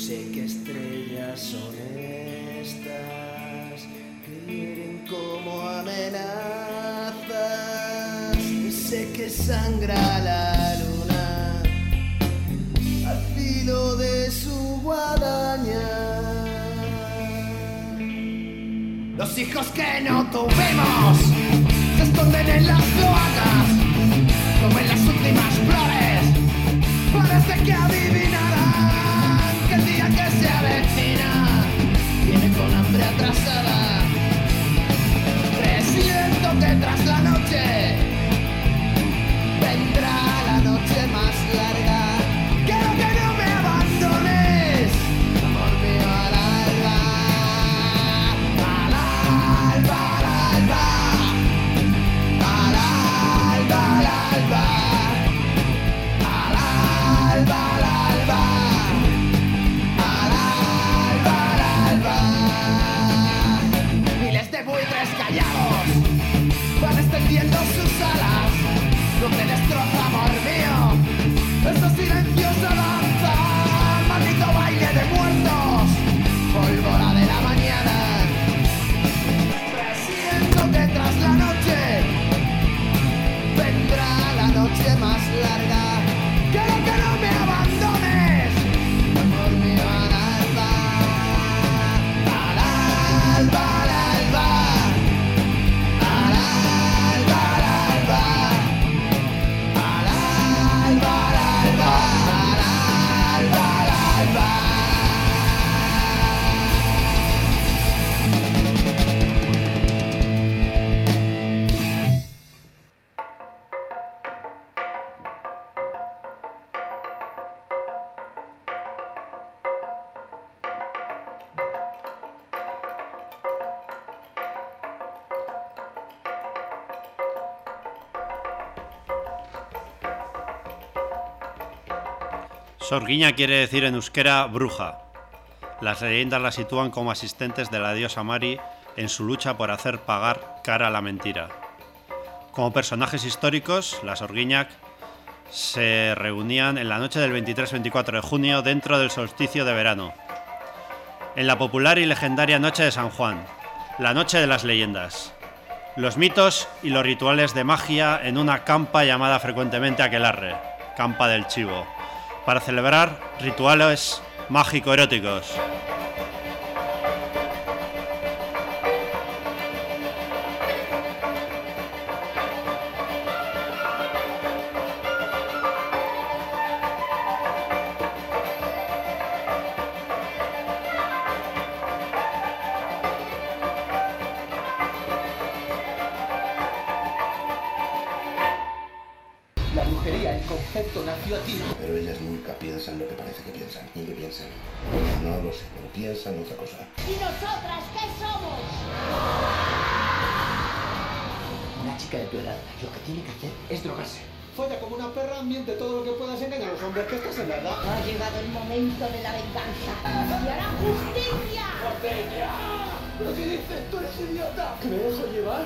sé qué estrellas son estas que hieren como amenazas. Sé que sangra la luna al filo de su guadaña. Los hijos que no tuvimos se esconden en las cloacas, como en las últimas flores. Parece que adivinarán que el día que se avecina viene con hambre atrasada. Presiento que tras la noche vendrá la noche más larga. Quiero que no me abandones, amor mío, al alba, al alba, al alba, al alba, al alba, al alba, al alba, al alba, al alba. Miles de buitres callados van extendiendo sus alas. No te destroza, amor mío, esos silencios avanzan, maldito baile de muertos, pólvora de la mañana. Presiento que tras la noche vendrá la noche más larga. Quiero que no me abandones, amor mío, al alba, al alba, al alba, al alba, al alba. Sorguiña quiere decir en euskera bruja. Las leyendas la sitúan como asistentes de la diosa Mari en su lucha por hacer pagar cara a la mentira. Como personajes históricos, las Orguiñac se reunían en la noche del 23-24 de junio dentro del solsticio de verano, en la popular y legendaria Noche de San Juan, la Noche de las Leyendas. Los mitos y los rituales de magia en una campa llamada frecuentemente aquelarre, Campa del Chivo, para celebrar rituales mágico-eróticos. La brujería, el concepto nació aquí. Pero ellas nunca piensan lo que parece que piensan, ni que piensan. No lo sé, pero piensan otra cosa. ¿Y nosotras qué somos? Una chica de tu edad lo que tiene que hacer es drogarse. Folla como una perra, miente todo lo que puedas, engañar a los hombres, que estás en verdad. Ha llegado el momento de la venganza. ¡Y hará justicia! ¡Justicia! ¿Pero qué dices? ¡Tú eres idiota! ¿Que me dejo llevar?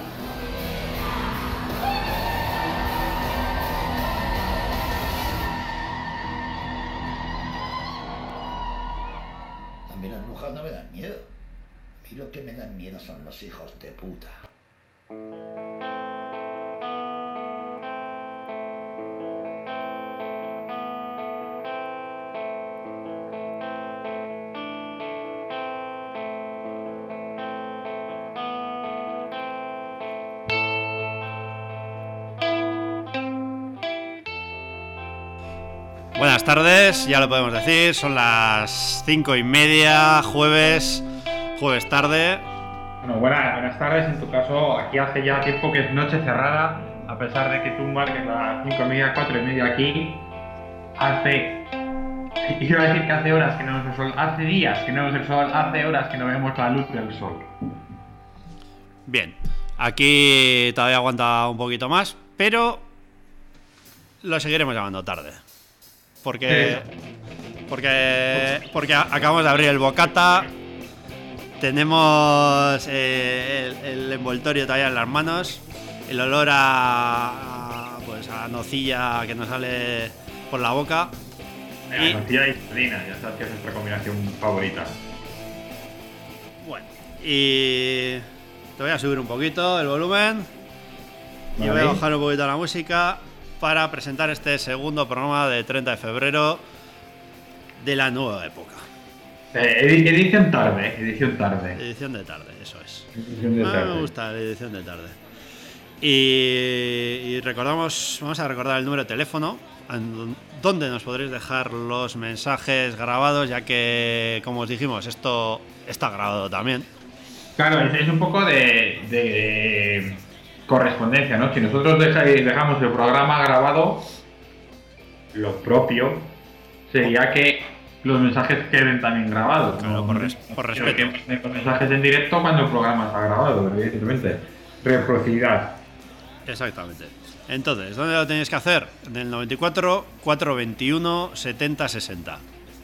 A mí las brujas no me dan miedo. A mí lo que me dan miedo son los hijos de puta. Buenas tardes, ya lo podemos decir, son las 5:30, jueves tarde. Bueno, buenas tardes, en tu caso, aquí hace ya tiempo que es noche cerrada, a pesar de que tú marques las 5:30, 4:30 aquí, iba a decir que hace horas que no vemos el sol, hace días que no vemos el sol, hace horas que no vemos la luz del sol. Bien, aquí todavía aguanta un poquito más, pero lo seguiremos llamando tarde. Porque acabamos de abrir el bocata, tenemos el envoltorio todavía en las manos, el olor a nocilla que nos sale por la boca Nocilla y sardina, ya sabes que es nuestra combinación favorita. Bueno, y te voy a subir un poquito el volumen y Vale. voy a bajar un poquito la música para presentar este segundo programa de 30 de febrero de la nueva época. Edición tarde. Edición de tarde, eso es. Edición de tarde. Me gusta la edición de tarde. Y vamos a recordar el número de teléfono donde nos podréis dejar los mensajes grabados, ya que, como os dijimos, esto está grabado también. Claro, es un poco de correspondencia, ¿no? Si nosotros dejamos el programa grabado, lo propio sería que los mensajes queden también grabados. Claro, ¿no? por respeto. Los mensajes en directo cuando el programa está grabado, evidentemente. Reciprocidad. Exactamente. Entonces, ¿dónde lo tenéis que hacer? En el 94 421 70 60.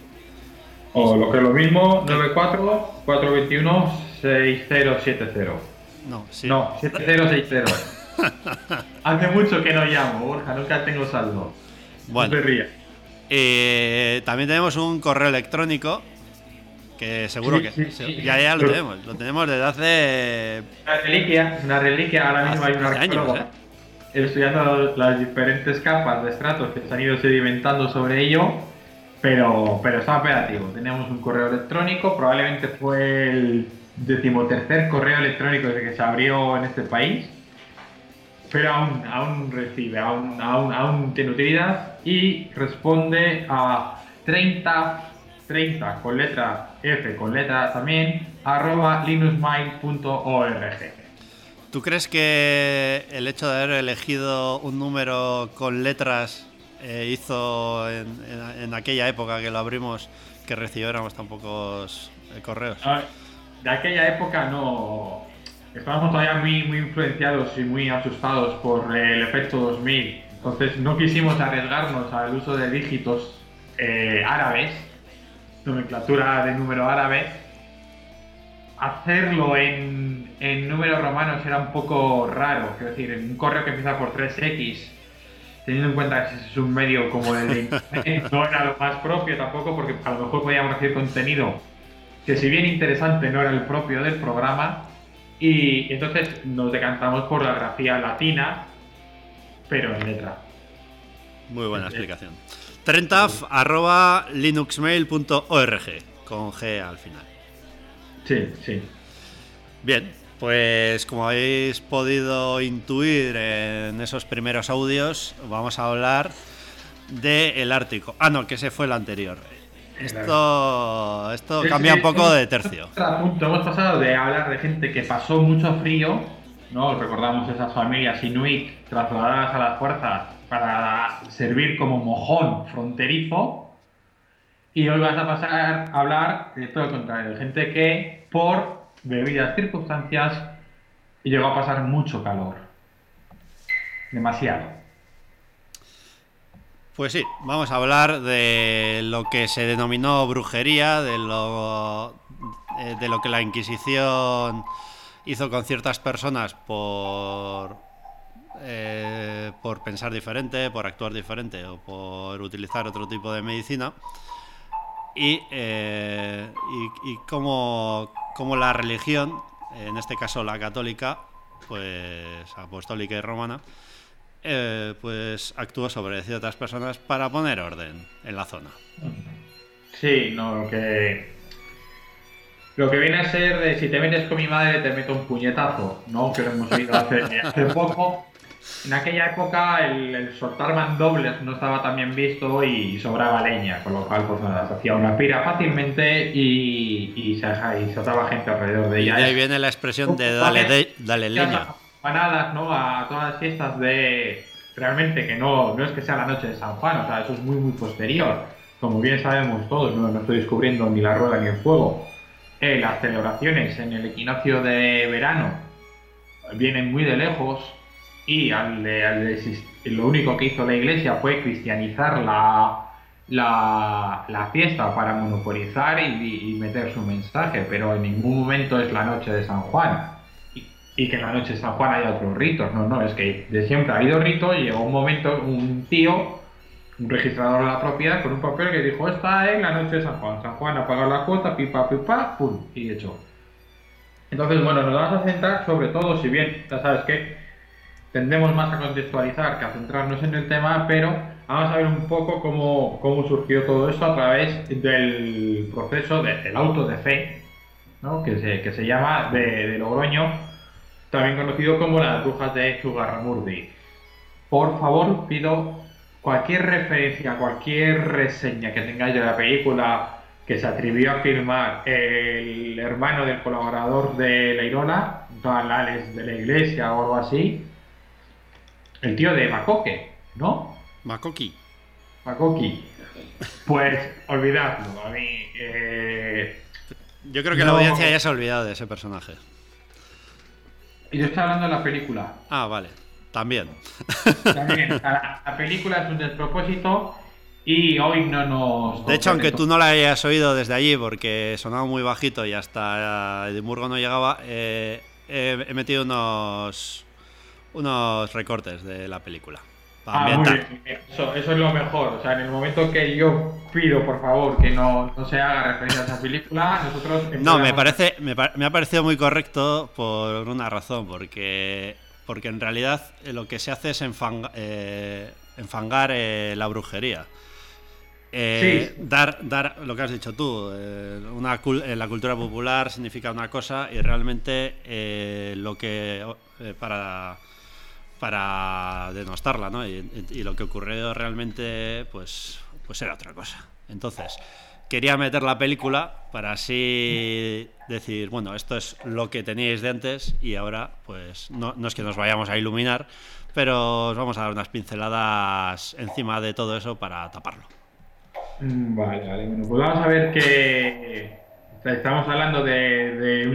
O lo que es lo mismo, 94 421 6070. No, sí. No, 7060. Hace mucho que no llamo, Borja, nunca tengo saldo. Bueno. No te rías. También tenemos un correo electrónico que seguro Sí. ya lo tenemos. Lo tenemos desde hace... Una reliquia. Ahora mismo hay una Hace años, arqueóloga estudiando las diferentes capas de estratos que se han ido sedimentando sobre ello, pero está operativo. Tenemos un correo electrónico, probablemente fue el 13º correo electrónico desde que se abrió en este país, pero aún recibe, aún tiene utilidad y responde a 30 con letra F, con letra también, @linuxmind.org. ¿Tú crees que el hecho de haber elegido un número con letras hizo en aquella época que lo abrimos que recibiéramos tan pocos correos? De aquella época no. Estábamos todavía muy influenciados y muy asustados por el efecto 2000. Entonces no quisimos arriesgarnos al uso de dígitos árabes, nomenclatura de número árabe. Hacerlo en números romanos era un poco raro. Quiero decir, en un correo que empieza por 3X, teniendo en cuenta que es un medio como el de Internet, no era lo más propio tampoco, porque a lo mejor podíamos recibir contenido que, si bien interesante, no era el propio del programa. Y entonces nos decantamos por la grafía latina, pero en letra. Muy buena explicación. 30f@linuxmail.org con G al final. Sí. Bien, pues como habéis podido intuir en esos primeros audios, vamos a hablar del Ártico. Ah, no, que ese fue el anterior. Esto cambia un poco de tercio. Hemos pasado de hablar de gente que pasó mucho frío, ¿no? Recordamos esas familias inuit trasladadas a las fuerzas para servir como mojón fronterizo. Y hoy vas a pasar a hablar de todo lo contrario, de gente que por debidas circunstancias llegó a pasar mucho calor. Demasiado. Pues sí, vamos a hablar de lo que se denominó brujería, de lo que la Inquisición hizo con ciertas personas por pensar diferente, por actuar diferente o por utilizar otro tipo de medicina. Y cómo la religión, en este caso la católica, pues apostólica y romana, pues actuó sobre ciertas personas para poner orden en la zona. Sí, no, lo que viene a ser de si te metes con mi madre te meto un puñetazo, ¿no? Que lo hemos oído hace poco. En aquella época el soltar mandobles no estaba tan bien visto y sobraba leña, con lo cual pues nada, se hacía una pira fácilmente y se ataba gente alrededor de ella. Y de ahí viene la expresión de dale leña. Campanadas, ¿no? A todas las fiestas de... Realmente que no es que sea la noche de San Juan, o sea, eso es muy posterior. Como bien sabemos todos, no estoy descubriendo ni la rueda ni el fuego. Las celebraciones en el equinoccio de verano vienen muy de lejos y lo único que hizo la Iglesia fue cristianizar la fiesta para monopolizar y meter su mensaje, pero en ningún momento es la noche de San Juan. Y que en la noche de San Juan haya otros ritos, no, es que de siempre ha habido ritos y llegó un momento, un tío un registrador de la propiedad con un papel que dijo: esta es la noche de San Juan. San Juan ha pagado la cuota, pipa, pum, y hecho. Entonces, bueno, nos vamos a centrar sobre todo, si bien, ya sabes que tendemos más a contextualizar que a centrarnos en el tema, pero vamos a ver un poco cómo surgió todo esto a través del proceso del auto de fe, ¿no? que se llama de Logroño, también conocido como las brujas de Zugarramurdi. Por favor, pido cualquier referencia, cualquier reseña que tengáis de la película que se atrevió a firmar el hermano del colaborador de La Irola, Alex de la Iglesia o algo así, el tío de Makoki, ¿no? Makoki. Pues olvidadlo. A mí, yo creo que la audiencia ya se ha olvidado de ese personaje. Y yo estoy hablando de la película. Ah, vale. También. La película es un despropósito y hoy no nos... De hecho, aunque tú no la hayas oído desde allí porque sonaba muy bajito y hasta Edimburgo no llegaba, he metido unos recortes de la película. Muy bien. Eso es lo mejor. O sea, en el momento que yo pido, por favor, que no se haga referencia a esa película, nosotros... No, me ha parecido muy correcto por una razón, porque en realidad lo que se hace es enfangar la brujería. Sí. Dar lo que has dicho tú, la cultura popular significa una cosa y realmente lo que para denostarla, ¿no? Y lo que ocurrió realmente pues era otra cosa. Entonces quería meter la película para así decir, bueno, esto es lo que teníais de antes y ahora pues no es que nos vayamos a iluminar, pero os vamos a dar unas pinceladas encima de todo eso para taparlo. Vale, bueno, pues vamos a ver que estamos hablando de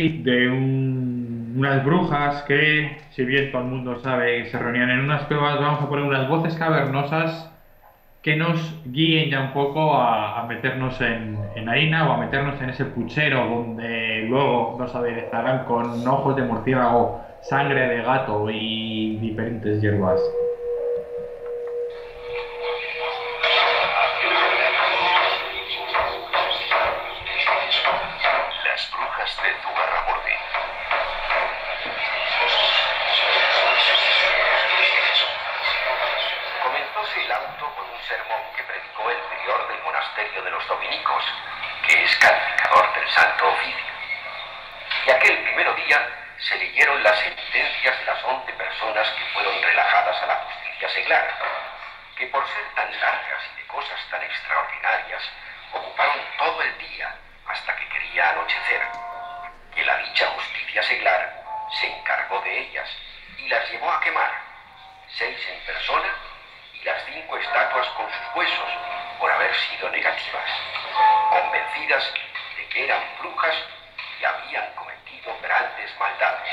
unas brujas que, si bien todo el mundo sabe que se reunían en unas cuevas, vamos a poner unas voces cavernosas que nos guíen ya un poco a meternos en harina o a meternos en ese puchero donde luego nos aderezarán con ojos de murciélago, sangre de gato y diferentes hierbas. Las brujas de Zugarramurdi. Comenzóse el auto con un sermón que predicó el prior del monasterio de los dominicos, que es calificador del Santo Oficio. Y aquel primero día se leyeron las sentencias de las 11 personas que fueron relajadas a la justicia seglar, que por ser tan largas y de cosas tan extraordinarias, ocuparon todo el día hasta que quería anochecer, que la dicha justicia seglar se encargó de ellas y las llevó a quemar, 6 en persona y las 5 estatuas con sus huesos por haber sido negativas, convencidas de que eran brujas y habían cometido grandes maldades.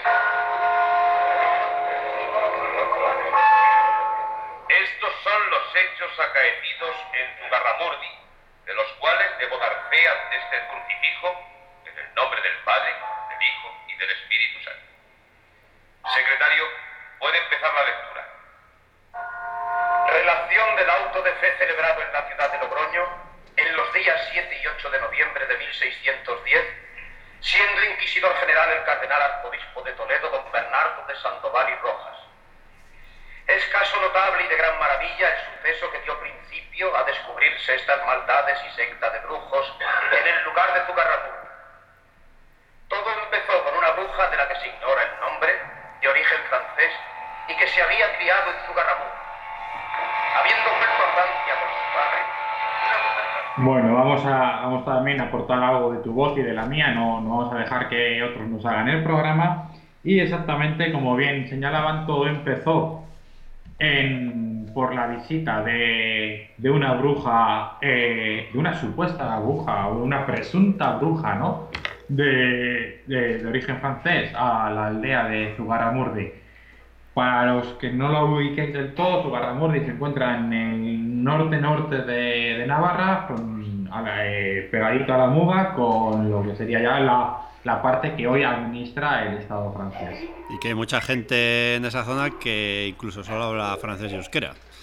Estos son los hechos acaecidos en Zugarramurdi, de los cuales debo dar fe ante este crucifijo, en el nombre del Padre, del Hijo y del Espíritu Santo. Secretario, puede empezar la lectura. Relación del auto de fe celebrado en la ciudad de Logroño en los días 7 y 8 de noviembre de 1610, siendo inquisidor general el cardenal arzobispo de Toledo, don Bernardo de Sandoval y Rojas. Es caso notable y de gran maravilla el suceso que dio principio a descubrirse estas maldades y secta de brujos en el lugar de Zugarramurdi. Todo empezó con una bruja de la que se ignora el nombre, de origen francés, y que se había criado en Zugarramurdi. Habiendo vuelto a Francia con su padre, Bueno, vamos también a aportar algo de tu voz y de la mía, no vamos a dejar que otros nos hagan el programa. Y exactamente como bien señalaban, todo empezó por la visita de una bruja, de una supuesta bruja o una presunta bruja, ¿no? De origen francés a la aldea de Zugarramurdi. Para los que no lo ubiquéis del todo, Zugarramurdi se encuentra en el norte de Navarra, pegadito a la Muga, con lo que sería ya la parte que hoy administra el Estado francés. Y que hay mucha gente en esa zona que incluso solo habla francés y euskera.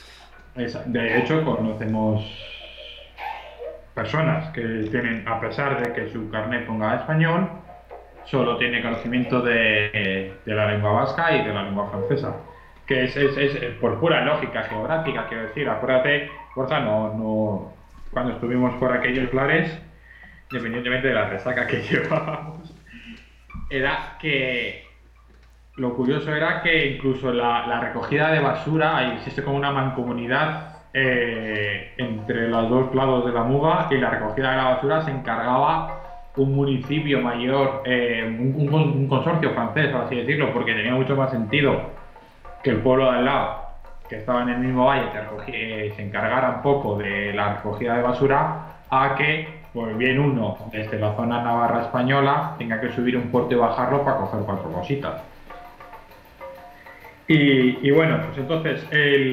De hecho, conocemos personas que tienen, a pesar de que su carnet ponga español, solo tiene conocimiento de la lengua vasca y de la lengua francesa. Que es por pura lógica geográfica, quiero decir. Acuérdate, Borja, cuando estuvimos por aquellos lares, independientemente de la resaca que llevábamos, era que lo curioso era que incluso la recogida de basura, existe como una mancomunidad entre los dos lados de la Muga, y la recogida de la basura se encargaba un municipio mayor, un consorcio francés, por así decirlo, porque tenía mucho más sentido que el pueblo de al lado, que estaba en el mismo valle, se encargara un poco de la recogida de basura, a que pues bien uno desde la zona navarra española tenga que subir un puerto y bajarlo para coger 4 cositas. Y bueno, pues entonces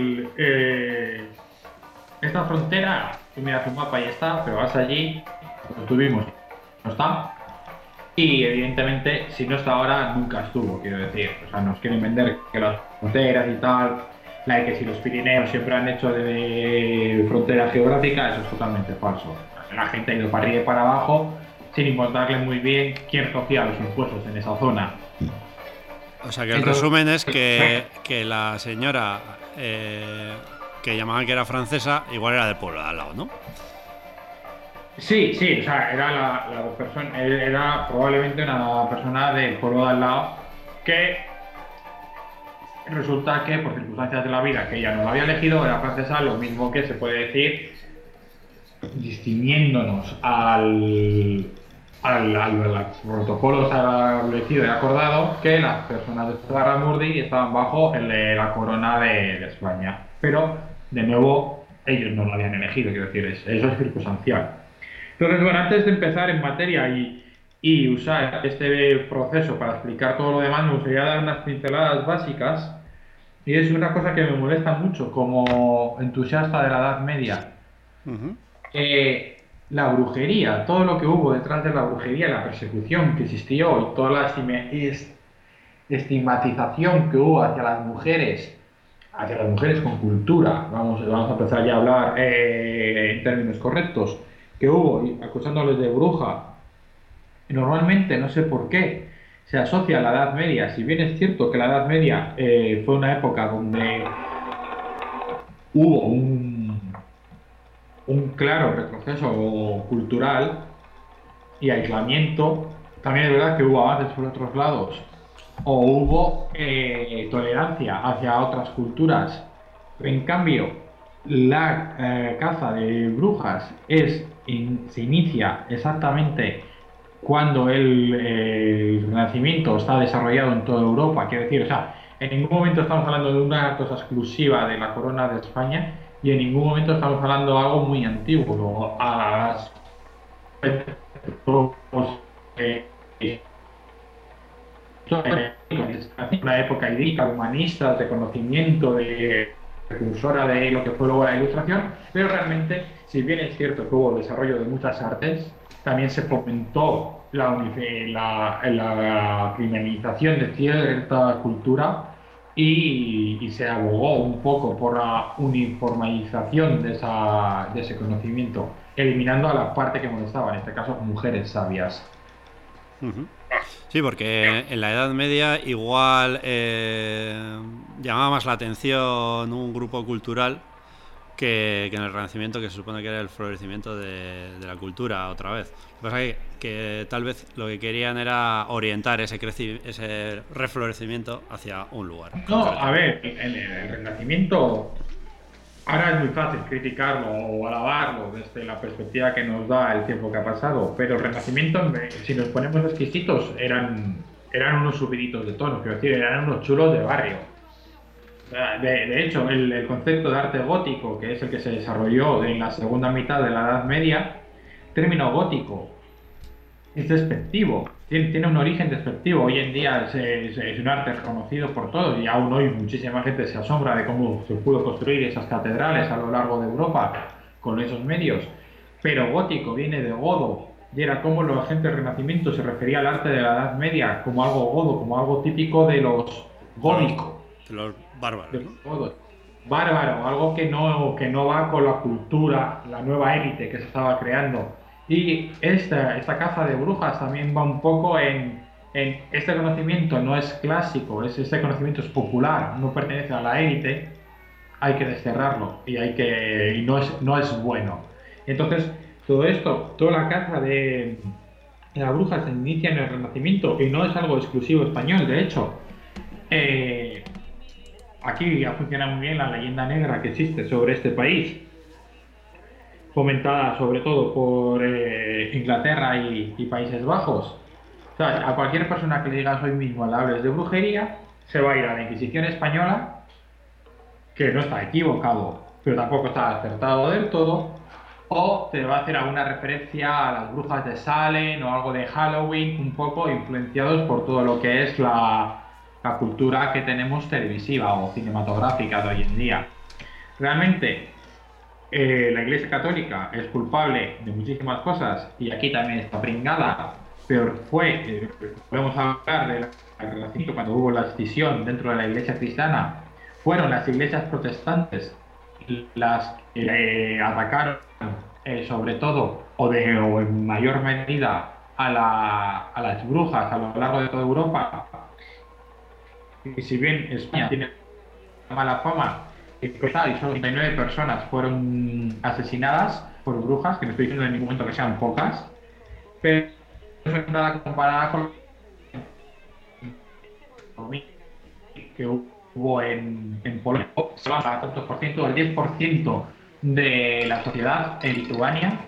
esta frontera, tú miras un mapa y está, pero vas allí, lo tuvimos, no está. Y evidentemente, si no está ahora, nunca estuvo, quiero decir. O sea, nos quieren vender que las fronteras y tal, la de que si los Pirineos siempre han hecho de frontera geográfica, eso es totalmente falso. La gente ha ido para arriba y para abajo, sin importarle muy bien quién recogía los impuestos en esa zona. O sea que el resumen es que la señora que llamaban que era francesa, igual era del pueblo de al lado, ¿no? Sí, o sea, era probablemente una persona del pueblo de al lado, que resulta que por circunstancias de la vida que ella no la había elegido, era francesa, lo mismo que se puede decir distinguiéndonos al protocolo establecido y acordado, que las personas de Zugarramurdi estaban bajo la corona de España, pero de nuevo ellos no lo habían elegido, quiero decir, eso es circunstancial. Entonces, bueno, antes de empezar en materia y usar este proceso para explicar todo lo demás, me gustaría dar unas pinceladas básicas, y es una cosa que me molesta mucho como entusiasta de la Edad Media. La brujería, todo lo que hubo detrás de la brujería, la persecución que existió y toda la estigmatización que hubo hacia las mujeres con cultura, vamos a empezar ya a hablar en términos correctos, que hubo acusándoles de bruja. Normalmente, no sé por qué, se asocia a la Edad Media. Si bien es cierto que la Edad Media fue una época donde hubo un claro retroceso cultural y aislamiento, también es verdad que hubo avances por otros lados, o hubo tolerancia hacia otras culturas. En cambio, la caza de brujas se inicia exactamente cuando el Renacimiento está desarrollado en toda Europa. Quiero decir, o sea, en ningún momento estamos hablando de una cosa exclusiva de la corona de España, y en ningún momento estamos hablando de algo muy antiguo. Una época idílica, humanista, de conocimiento, de precursora de lo que fue luego la Ilustración, pero realmente, si bien es cierto que hubo desarrollo de muchas artes, también se fomentó la criminalización de cierta cultura, y se abogó un poco por la uniformización de ese conocimiento, eliminando a la parte que molestaba, en este caso mujeres sabias. Sí, porque en la Edad Media igual llamaba más la atención un grupo cultural que en el Renacimiento, que se supone que era el florecimiento de la cultura otra vez. Lo que pasa es que tal vez lo que querían era orientar ese reflorecimiento hacia un lugar. No, a ver, en el Renacimiento ahora es muy fácil criticarlo o alabarlo desde la perspectiva que nos da el tiempo que ha pasado, pero el Renacimiento, si nos ponemos exquisitos, eran unos subiditos de tono, quiero decir, eran unos chulos de barrio. De hecho, el concepto de arte gótico, que es el que se desarrolló en la segunda mitad de la Edad Media, el término gótico es despectivo, tiene un origen despectivo. Hoy en día es un arte reconocido por todos, y aún hoy muchísima gente se asombra de cómo se pudo construir esas catedrales a lo largo de Europa con esos medios. Pero gótico viene de godo, y era como la gente del Renacimiento se refería al arte de la Edad Media como algo godo, como algo típico de los góticos. De los bárbaros, ¿no? bárbaro, algo que no va con la cultura, la nueva élite que se estaba creando. Y esta caza de brujas también va un poco en este conocimiento no es clásico, este conocimiento es popular, no pertenece a la élite, hay que desterrarlo y no es bueno. Entonces, todo esto, toda la caza de la bruja se inicia en el Renacimiento y no es algo exclusivo español, de hecho. Aquí ha funcionado muy bien la leyenda negra que existe sobre este país, fomentada sobre todo por Inglaterra y Países Bajos. O sea, a cualquier persona que le digas hoy mismo le hables de brujería, se va a ir a la Inquisición española, que no está equivocado, pero tampoco está acertado del todo, o te va a hacer alguna referencia a las brujas de Salem o algo de Halloween, un poco influenciados por todo lo que es la cultura que tenemos televisiva o cinematográfica de hoy en día. Realmente, la Iglesia Católica es culpable de muchísimas cosas y aquí también está pringada, pero podemos hablar del Renacimiento cuando hubo la escisión dentro de la Iglesia cristiana. Fueron las iglesias protestantes las que atacaron sobre todo o en mayor medida a las brujas a lo largo de toda Europa. Y si bien España tiene mala fama y solo 39 personas fueron asesinadas por brujas, que no estoy diciendo en ningún momento que sean pocas, pero no es nada comparada con que hubo en Polonia. Se va a tantos por ciento, el 10% de la sociedad en Lituania.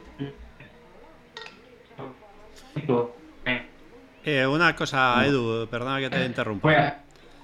Una cosa, Edu, perdona que te interrumpa.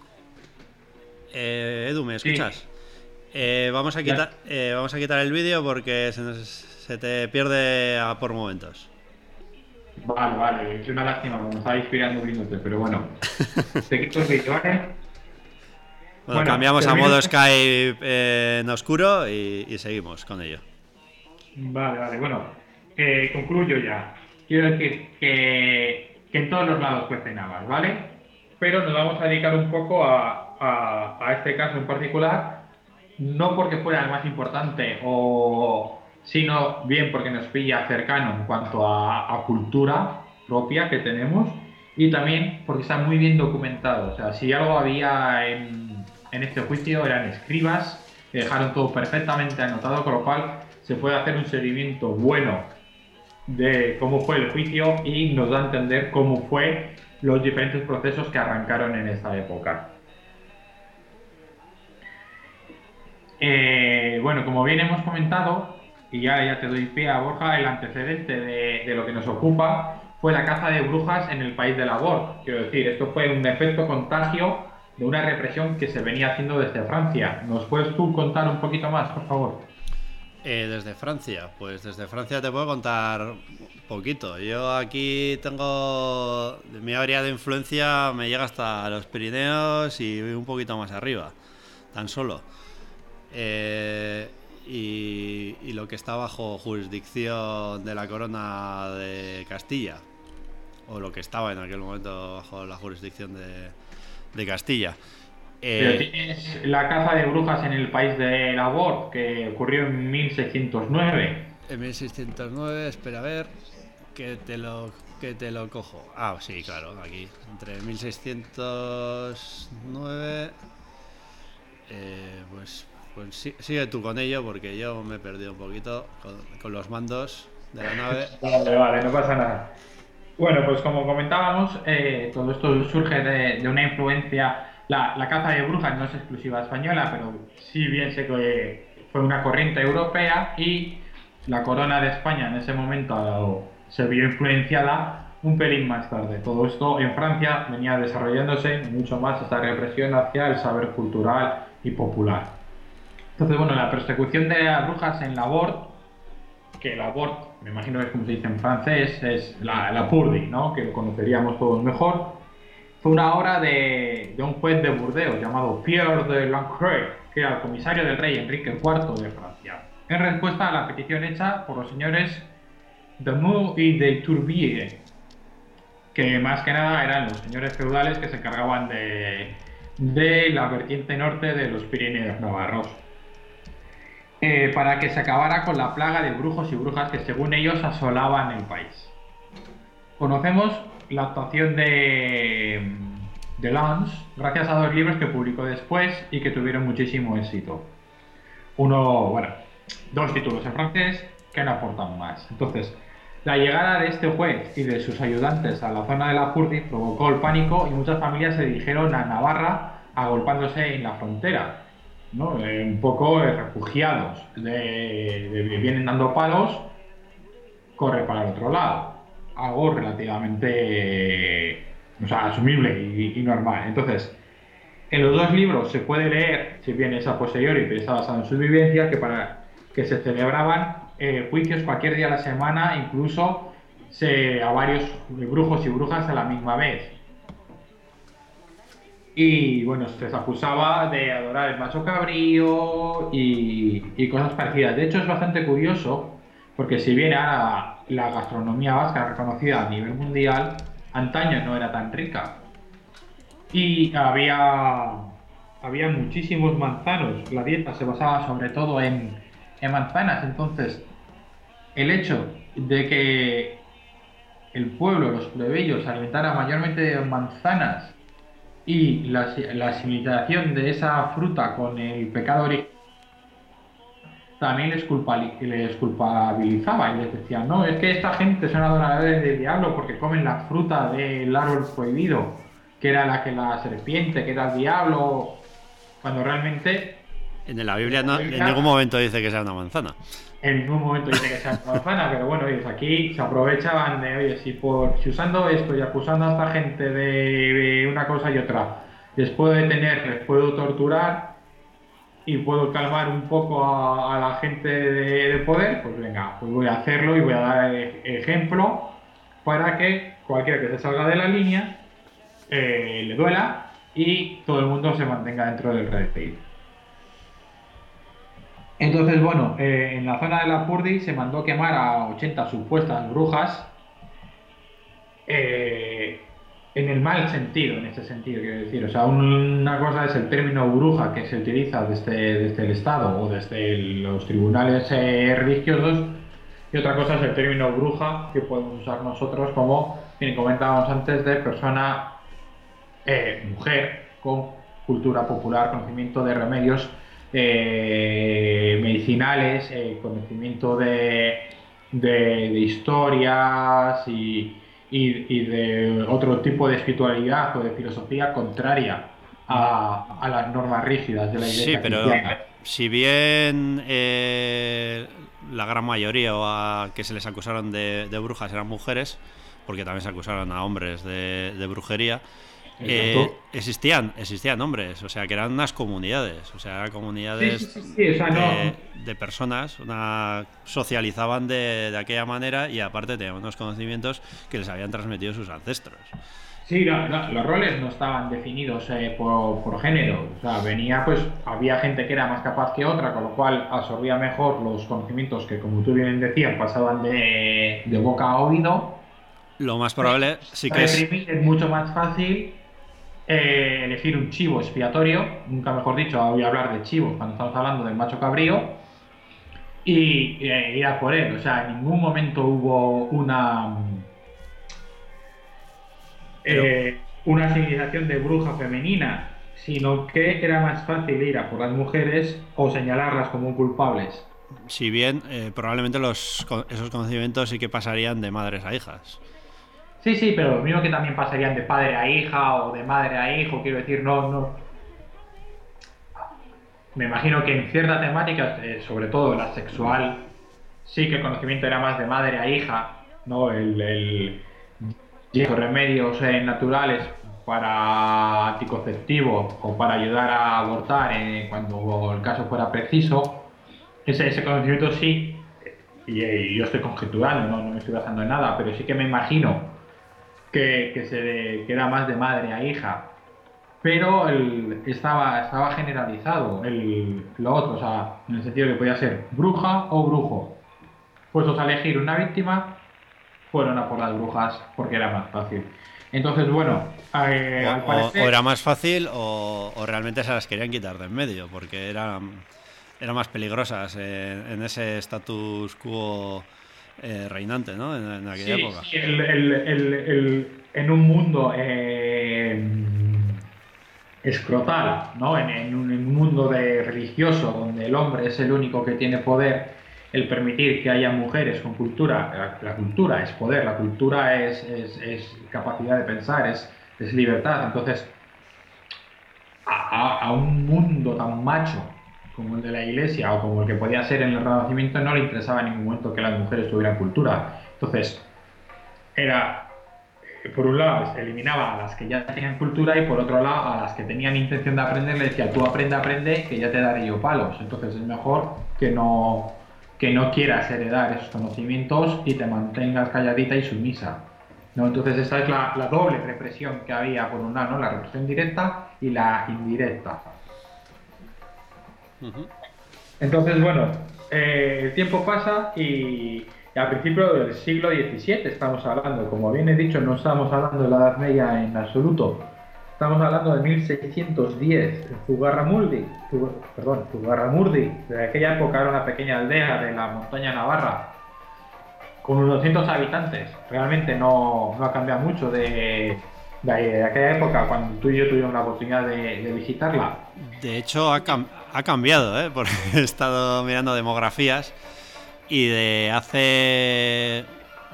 Edu, ¿me escuchas? Sí. Vamos a quitar el vídeo porque se te pierde por momentos. Vale, es una lástima, me estaba inspirando viéndote, pero bueno. Te quito el vídeo, ¿vale? Bueno, cambiamos a modo Skype en oscuro y seguimos con ello. Vale, bueno, concluyo ya. Quiero decir que en todos los lados cuecen habas, ¿vale? Pero nos vamos a dedicar un poco a este caso en particular, no porque fuera el más importante, sino bien porque nos pilla cercano en cuanto a cultura propia que tenemos y también porque está muy bien documentado. O sea, si algo había en este juicio eran escribas que dejaron todo perfectamente anotado, con lo cual se puede hacer un seguimiento bueno de cómo fue el juicio y nos da a entender cómo fue los diferentes procesos que arrancaron en esta época. Bueno, como bien hemos comentado, y ya te doy pie a Borja, el antecedente de lo que nos ocupa fue la caza de brujas en el país de Labor. Quiero decir, esto fue un efecto contagio de una represión que se venía haciendo desde Francia. ¿Nos puedes tú contar un poquito más, por favor? Desde Francia, pues desde Francia te puedo contar poquito. Yo aquí tengo mi área de influencia, me llega hasta los Pirineos y un poquito más arriba, tan solo. Y lo que está bajo jurisdicción de la corona de Castilla, o lo que estaba en aquel momento bajo la jurisdicción de Castilla. Pero tienes la caza de brujas en el país de Labor, que ocurrió en 1609. En 1609, espera a ver, que te lo cojo. Ah, sí, claro, aquí, entre 1609... pues sigue tú con ello, porque yo me he perdido un poquito con los mandos de la nave. Vale, no pasa nada. Bueno, pues como comentábamos, todo esto surge de una influencia. La caza de brujas no es exclusiva española, pero sí bien sé que fue una corriente europea y la corona de España en ese momento se vio influenciada un pelín más tarde. Todo esto en Francia venía desarrollándose mucho más esta represión hacia el saber cultural y popular. Entonces, bueno, la persecución de las brujas en Labor, que Labor, me imagino que es como se dice en francés, es la Purdi, ¿no? Que lo conoceríamos todos mejor. Fue una obra de un juez de Burdeos llamado Pierre de Lancret, que era el comisario del rey Enrique IV de Francia, en respuesta a la petición hecha por los señores de Meaux y de Tourbier, que más que nada eran los señores feudales que se encargaban de de la vertiente norte de los Pirineos navarros, para que se acabara con la plaga de brujos y brujas que según ellos asolaban el país. Conocemos la actuación de Lance gracias a 2 libros que publicó después y que tuvieron muchísimo éxito. 2 títulos en francés que no aportan más. Entonces, la llegada de este juez y de sus ayudantes a la zona de Lapurdi provocó el pánico y muchas familias se dirigieron a Navarra agolpándose en la frontera, ¿no? Un poco refugiados, vienen dando palos, corre para el otro lado. Algo relativamente asumible y normal. Entonces, en los 2 libros se puede leer, si bien es a posteriori, pero está basado en sus vivencias, que se celebraban juicios cualquier día de la semana, incluso a varios brujos y brujas a la misma vez. Y bueno, se les acusaba de adorar el macho cabrío y cosas parecidas. De hecho, es bastante curioso, porque si bien ahora la gastronomía vasca reconocida a nivel mundial, antaño no era tan rica. Y había muchísimos manzanos. La dieta se basaba sobre todo en manzanas. Entonces, el hecho de que el pueblo, los plebeyos, se alimentara mayormente de manzanas y la asimilación de esa fruta con el pecado original también les culpabilizaba y les decía, no, es que esta gente son adoradores del diablo porque comen la fruta del árbol prohibido, que era la serpiente, que era el diablo, cuando realmente... En la Biblia en ningún momento dice que sea una manzana. En ningún momento dice que sea una manzana, pero bueno, ellos aquí se aprovechaban de, oye, si usando esto y acusando a esta gente de una cosa y otra, les puedo detener, les puedo torturar y puedo calmar un poco a la gente de poder, pues venga, pues voy a hacerlo y voy a dar ejemplo para que cualquiera que se salga de la línea le duela y todo el mundo se mantenga dentro del redil. Entonces, bueno, en la zona de Lapurdi se mandó quemar a 80 supuestas brujas, en el mal sentido, en este sentido, quiero decir. O sea, una cosa es el término bruja que se utiliza desde el Estado o desde los tribunales religiosos, y otra cosa es el término bruja que podemos usar nosotros como, bien comentábamos antes, de persona, mujer, con cultura popular, conocimiento de remedios medicinales, conocimiento de historias y de otro tipo de espiritualidad o de filosofía contraria a las normas rígidas de la Iglesia. Sí, pero cristiana. Si bien la gran mayoría que se les acusaron de brujas eran mujeres, porque también se acusaron a hombres de brujería, existían hombres, o sea, que eran unas comunidades, o sea, comunidades o sea, de personas, socializaban de aquella manera y aparte tenían unos conocimientos que les habían transmitido sus ancestros. Sí, los roles no estaban definidos por género, o sea, había gente que era más capaz que otra, con lo cual absorbía mejor los conocimientos que, como tú bien decías, pasaban de boca a oído. Lo más probable sí que es mucho más fácil elegir un chivo expiatorio, nunca mejor dicho, voy a hablar de chivos cuando estamos hablando del macho cabrío, y ir a por él. O sea, en ningún momento hubo una civilización de bruja femenina, sino que era más fácil ir a por las mujeres o señalarlas como culpables. Si bien probablemente esos conocimientos sí que pasarían de madres a hijas. Sí, pero lo mismo que también pasarían de padre a hija o de madre a hijo, quiero decir, no. Me imagino que en cierta temática, sobre todo la sexual, sí que el conocimiento era más de madre a hija, ¿no? Los remedios naturales para anticonceptivos o para ayudar a abortar cuando el caso fuera preciso, ese conocimiento sí, y yo estoy conjeturando, no me estoy basando en nada, pero sí que me imagino que era más de madre a hija, pero estaba generalizado lo otro, o sea, en el sentido que podía ser bruja o brujo. Puestos a elegir una víctima, fueron a por las brujas porque era más fácil. Entonces, bueno, al parecer... O era más fácil o realmente se las querían quitar de en medio, porque eran más peligrosas en ese status quo reinante, ¿no? En aquella época. Sí, en un mundo escrotal, ¿no? En un mundo religioso donde el hombre es el único que tiene poder, el permitir que haya mujeres con cultura, la cultura es poder, la cultura es capacidad de pensar, es libertad. Entonces, a un mundo tan macho como el de la Iglesia o como el que podía ser en el Renacimiento no le interesaba en ningún momento que las mujeres tuvieran cultura. Entonces, por un lado, eliminaba a las que ya tenían cultura y por otro lado, a las que tenían intención de aprender, le decía, tú aprende, que ya te daré yo palos. Entonces es mejor que no quieras heredar esos conocimientos y te mantengas calladita y sumisa, ¿no? Entonces esa es la doble represión que había, por un lado, ¿no? La represión directa y la indirecta. Entonces, bueno, el tiempo pasa y al principio del siglo XVII estamos hablando, como bien he dicho, no estamos hablando de la Edad Media en absoluto. Estamos hablando de 1610, en Zugarramurdi, de aquella época era una pequeña aldea de la montaña navarra, con unos 200 habitantes. Realmente no ha cambiado mucho de aquella época, cuando tú y yo tuvimos la oportunidad de visitarla. De hecho, ha cambiado, porque he estado mirando demografías y de hace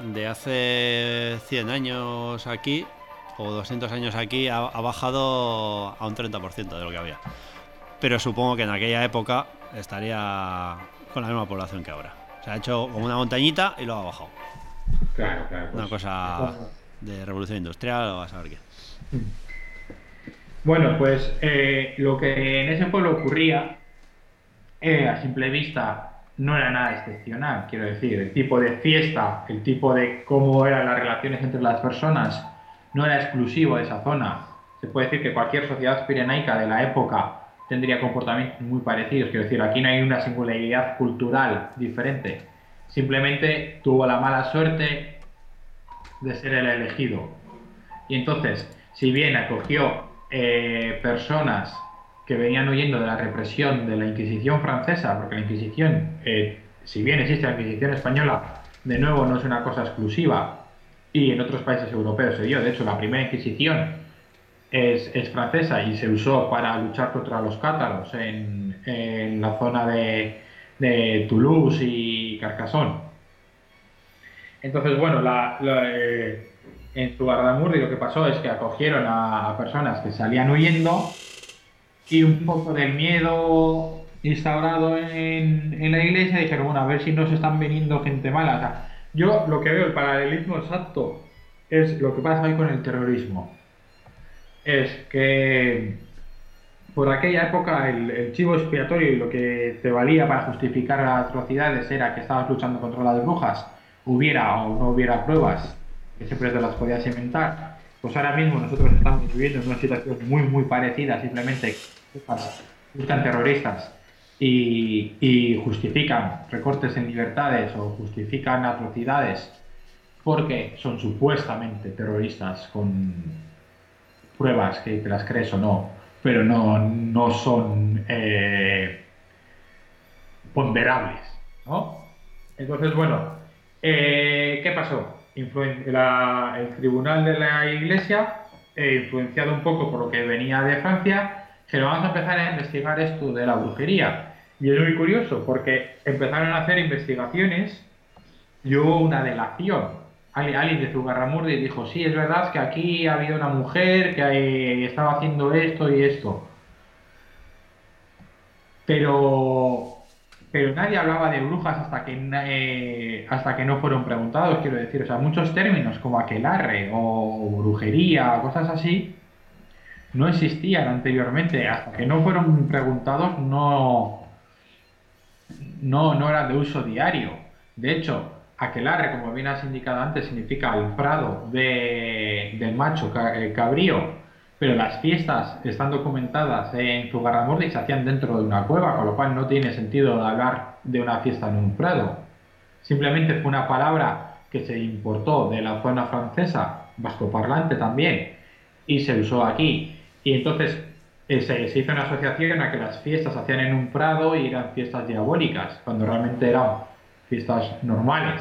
100 años aquí, o 200 años aquí, ha bajado a un 30% de lo que había. Pero supongo que en aquella época estaría con la misma población que ahora. Se ha hecho como una montañita y luego ha bajado. Claro. Una cosa de revolución industrial o a saber qué. Bueno, pues lo que en ese pueblo ocurría, a simple vista, no era nada excepcional. Quiero decir, el tipo de fiesta, el tipo de cómo eran las relaciones entre las personas, no era exclusivo de esa zona. Se puede decir que cualquier sociedad pirenaica de la época tendría comportamientos muy parecidos. Quiero decir, aquí no hay una singularidad cultural diferente. Simplemente tuvo la mala suerte de ser el elegido. Y entonces, si bien acogió personas que venían huyendo de la represión de la Inquisición francesa, porque la Inquisición, si bien existe la Inquisición española, de nuevo no es una cosa exclusiva, y en otros países europeos se dio. De hecho, la primera Inquisición es francesa y se usó para luchar contra los cátaros en la zona de Toulouse y Carcassonne. Entonces, bueno, en Zugarramurdi lo que pasó es que acogieron a personas que salían huyendo y un poco del miedo instaurado en la iglesia dijeron, bueno, a ver si nos están viniendo gente mala. O sea, yo lo que veo, el paralelismo exacto, es lo que pasa hoy con el terrorismo. Es que por aquella época el chivo expiatorio y lo que te valía para justificar las atrocidades era que estabas luchando contra las brujas, hubiera o no hubiera pruebas, que siempre te las podías inventar. Pues ahora mismo nosotros estamos viviendo en una situación muy parecida, simplemente buscan terroristas y justifican recortes en libertades o justifican atrocidades porque son supuestamente terroristas con pruebas que te las crees o no, pero no son ponderables, ¿no? Entonces, bueno, ¿qué pasó? El tribunal de la iglesia, influenciado un poco por lo que venía de Francia, se lo vamos a empezar a investigar esto de la brujería. Y es muy curioso porque empezaron a hacer investigaciones y hubo una delación. Alguien de Zugarramurdi dijo, sí, es verdad que aquí ha habido una mujer que estaba haciendo esto y esto. Pero nadie hablaba de brujas hasta que no fueron preguntados, quiero decir. O sea, muchos términos como aquelarre o brujería, cosas así, no existían anteriormente. Hasta que no fueron preguntados no eran de uso diario. De hecho, aquelarre, como bien has indicado antes, significa el prado del macho cabrío, pero las fiestas están documentadas en Zugarramurdi, se hacían dentro de una cueva, con lo cual no tiene sentido hablar de una fiesta en un prado. Simplemente fue una palabra que se importó de la zona francesa vascoparlante también, y se usó aquí. Y entonces se hizo una asociación a que las fiestas se hacían en un prado y eran fiestas diabólicas, cuando realmente eran fiestas normales.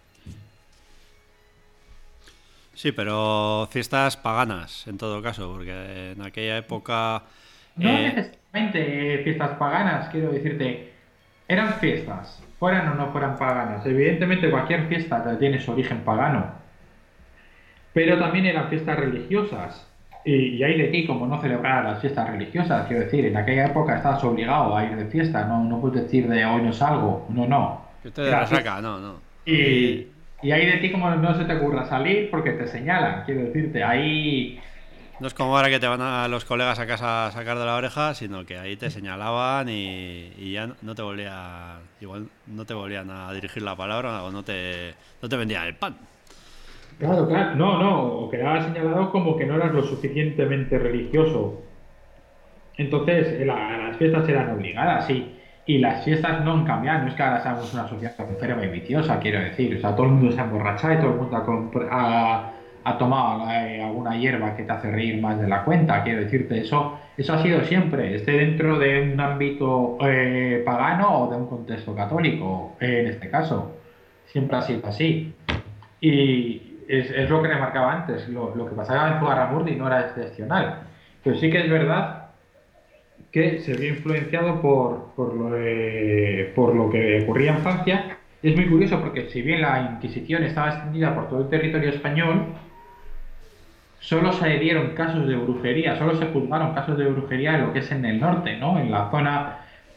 Sí, pero fiestas paganas, en todo caso, porque en aquella época... No necesariamente fiestas paganas, quiero decirte, eran fiestas, fueran o no fueran paganas. Evidentemente cualquier fiesta tiene su origen pagano, pero también eran fiestas religiosas. Y hay de ti como no celebrar las fiestas religiosas, quiero decir, en aquella época estabas obligado a ir de fiesta, no puedes decir de hoy no salgo, no. Que usted de resaca, no. Y hay de ti como no se te ocurra salir porque te señalan, quiero decirte, ahí... No es como ahora que te van a los colegas a casa a sacar de la oreja, sino que ahí te señalaban y ya no te volvían a dirigir la palabra o no te vendían el pan. Claro, no, o quedaba señalado como que no eras lo suficientemente religioso. Entonces, las fiestas eran obligadas, sí. Y las fiestas no han cambiado, no es que ahora seamos una sociedad enferma y viciosa, quiero decir. O sea, todo el mundo se ha emborrachado y todo el mundo ha tomado alguna hierba que te hace reír más de la cuenta, quiero decirte. Eso ha sido siempre, esté dentro de un ámbito pagano o de un contexto católico, en este caso. Siempre ha sido así. Y es lo que remarcaba antes, lo que pasaba en Zugarramurdi no era excepcional. Pero sí que es verdad que se vio influenciado por lo que ocurría en Francia. Es muy curioso porque si bien la Inquisición estaba extendida por todo el territorio español, solo se dieron casos de brujería, solo se juzgaron casos de brujería en lo que es en el norte, ¿no? En la zona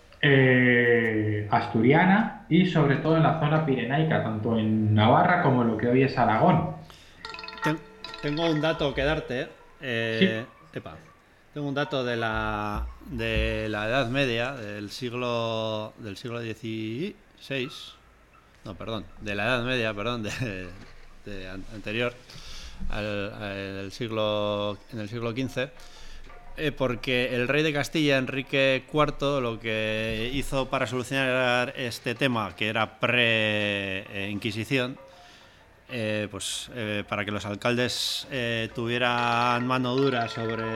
asturiana y sobre todo en la zona pirenaica, tanto en Navarra como en lo que hoy es Aragón. Tengo un dato que darte. Sí. Tengo un dato de la Edad Media, del siglo XVI. No, perdón, de la Edad Media, perdón, de anterior en el siglo XV. Porque el rey de Castilla, Enrique IV, lo que hizo para solucionar este tema, que era pre-Inquisición, para que los alcaldes tuvieran mano dura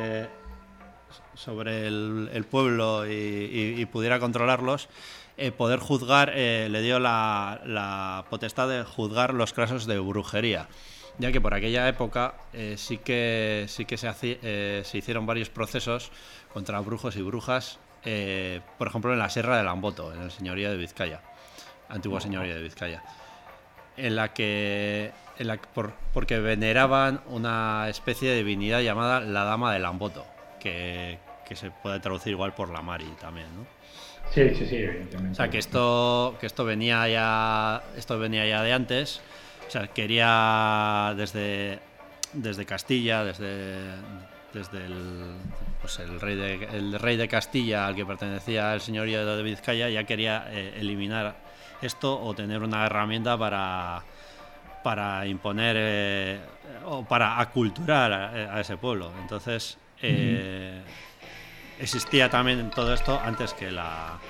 sobre el pueblo y pudiera controlarlos, poder juzgar, le dio la potestad de juzgar los casos de brujería, ya que por aquella época sí que se hicieron varios procesos contra brujos y brujas, por ejemplo en la Sierra de Lamboto, en el señorío de Vizcaya, antigua señoría de Vizcaya, porque veneraban una especie de divinidad llamada la Dama de Lamboto, que se puede traducir igual por la Mari también, ¿no? Sí, evidentemente. O sea, que esto venía ya de antes. O sea, quería desde Castilla, desde el rey de Castilla, al que pertenecía el señorío de Vizcaya, ya quería eliminar esto o tener una herramienta para imponer o para aculturar a ese pueblo. Entonces existía también todo esto antes que la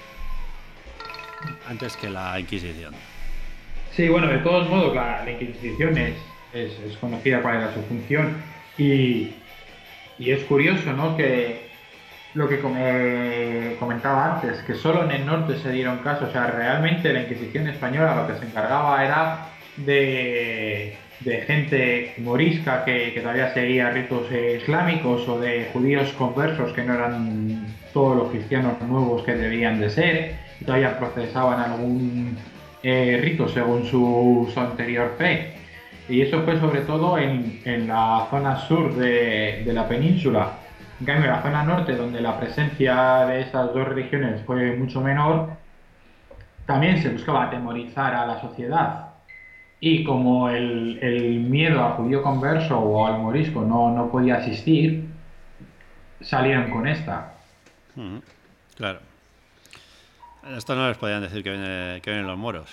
Inquisición. Sí, bueno, de todos modos la Inquisición es conocida cuál era su función y es curioso, ¿no?, que lo que comentaba antes, que solo en el norte se dieron casos. O sea, realmente la Inquisición española lo que se encargaba era de gente morisca que todavía seguía ritos islámicos, o de judíos conversos que no eran todos los cristianos nuevos que debían de ser y todavía procesaban algún rito según su anterior fe. Y eso fue sobre todo en la zona sur de la península. En cambio, en la zona norte, donde la presencia de esas dos religiones fue mucho menor, también se buscaba atemorizar a la sociedad. Y como el miedo al judío converso o al morisco no podía existir, salieron con esta. Claro. Esto no les podían decir que vienen los moros.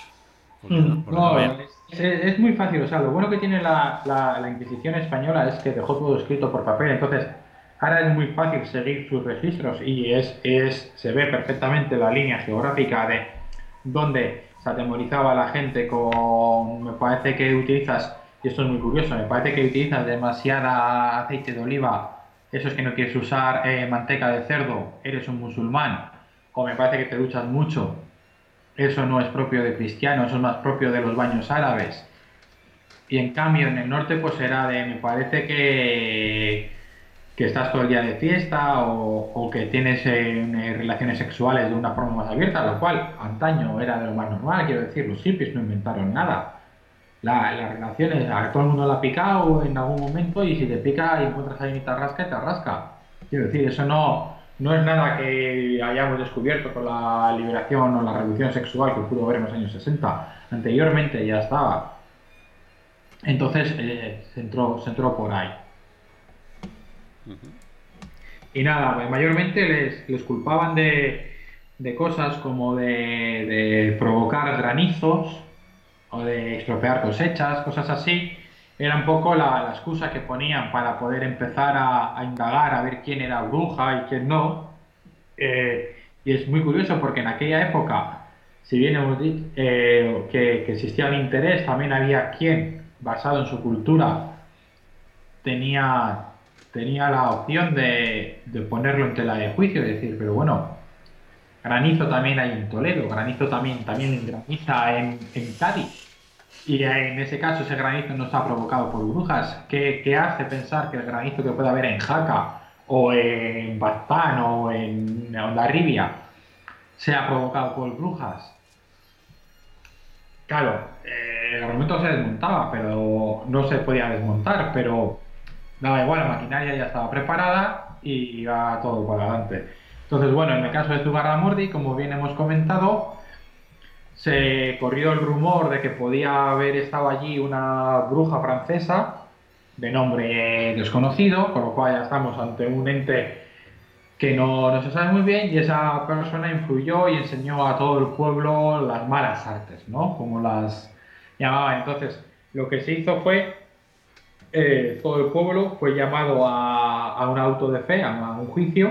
Es muy fácil. O sea, lo bueno que tiene la Inquisición española es que dejó todo escrito por papel. Entonces, ahora es muy fácil seguir sus registros y se ve perfectamente la línea geográfica de donde se atemorizaba a la gente con, me parece que utilizas y esto es muy curioso, me parece que utilizas demasiada aceite de oliva, eso es que no quieres usar manteca de cerdo, eres un musulmán, o me parece que te duchas mucho, eso no es propio de cristianos, eso es más propio de los baños árabes. Y en cambio en el norte pues era de, me parece que estás todo el día de fiesta o que tienes relaciones sexuales de una forma más abierta, lo cual antaño era de lo más normal, quiero decir, los hippies no inventaron nada. Las relaciones, a todo el mundo la ha picado en algún momento y si te pica y encuentras ahí y te rasca. Quiero decir, eso no es nada que hayamos descubierto con la liberación o la revolución sexual que pudo haber en los años 60. Anteriormente ya estaba. Entonces se entró por ahí. Y nada, mayormente les culpaban de cosas como de provocar granizos o de estropear cosechas, cosas así. Era un poco la excusa que ponían para poder empezar a indagar, a ver quién era bruja y quién no. Y es muy curioso porque en aquella época, si bien hemos dicho que existía un interés, también había quien, basado en su cultura, tenía la opción de ponerlo en tela de juicio y decir, pero bueno, granizo también hay en Toledo, granizo también graniza en Cádiz. Y en ese caso ese granizo no está provocado por brujas. ¿Qué hace pensar que el granizo que puede haber en Jaca o en Baztán o en Hondarribia sea provocado por brujas? Claro, el argumento se desmontaba, pero no se podía desmontar, pero daba igual, la maquinaria ya estaba preparada y iba todo para adelante. Entonces, bueno, en el caso de Zugarramurdi, como bien hemos comentado, se corrió el rumor de que podía haber estado allí una bruja francesa de nombre desconocido, con lo cual ya estamos ante un ente que no se sabe muy bien, y esa persona influyó y enseñó a todo el pueblo las malas artes, ¿no? Como las llamaban. Entonces, lo que se hizo fue, todo el pueblo fue llamado a un auto de fe, a un juicio,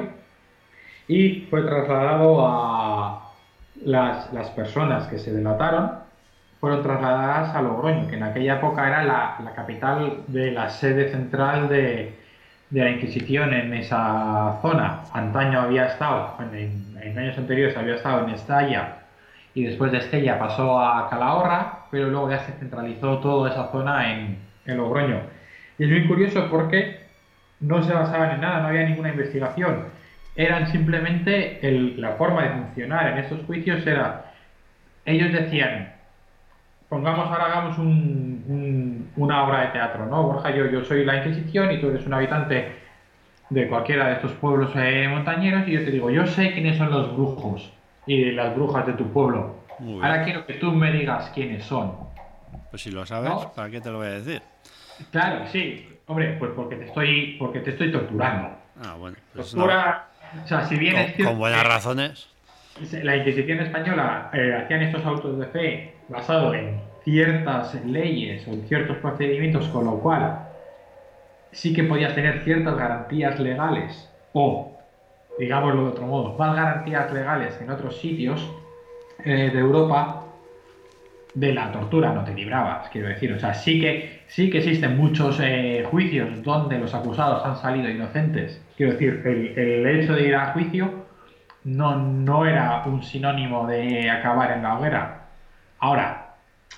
y fue trasladado a las personas que se delataron, fueron trasladadas a Logroño, que en aquella época era la capital de la sede central de la Inquisición en esa zona. Antaño había estado, en años anteriores había estado en Estella, y después de Estella pasó a Calahorra, pero luego ya se centralizó toda esa zona en Logroño. Y es muy curioso porque no se basaban en nada, no había ninguna investigación. Eran simplemente la forma de funcionar en estos juicios era, ellos decían, hagamos una obra de teatro, ¿no? Borja, yo soy la Inquisición y tú eres un habitante de cualquiera de estos pueblos montañeros, y yo te digo, yo sé quiénes son los brujos y las brujas de tu pueblo. Ahora quiero que tú me digas quiénes son. Pues si lo sabes, ¿no? ¿Para qué te lo voy a decir? Claro, sí. Hombre, pues porque te estoy torturando. Ah, bueno. Pues tortura, no. O sea, si bien es cierto, con buenas razones. La Inquisición española hacían estos autos de fe basados en ciertas leyes o en ciertos procedimientos, con lo cual sí que podías tener ciertas garantías legales, o, digámoslo de otro modo, más garantías legales en otros sitios de Europa. De la tortura no te librabas, quiero decir. O sea, sí que existen muchos juicios donde los acusados han salido inocentes. Quiero decir, el hecho de ir a juicio no era un sinónimo de acabar en la hoguera. Ahora,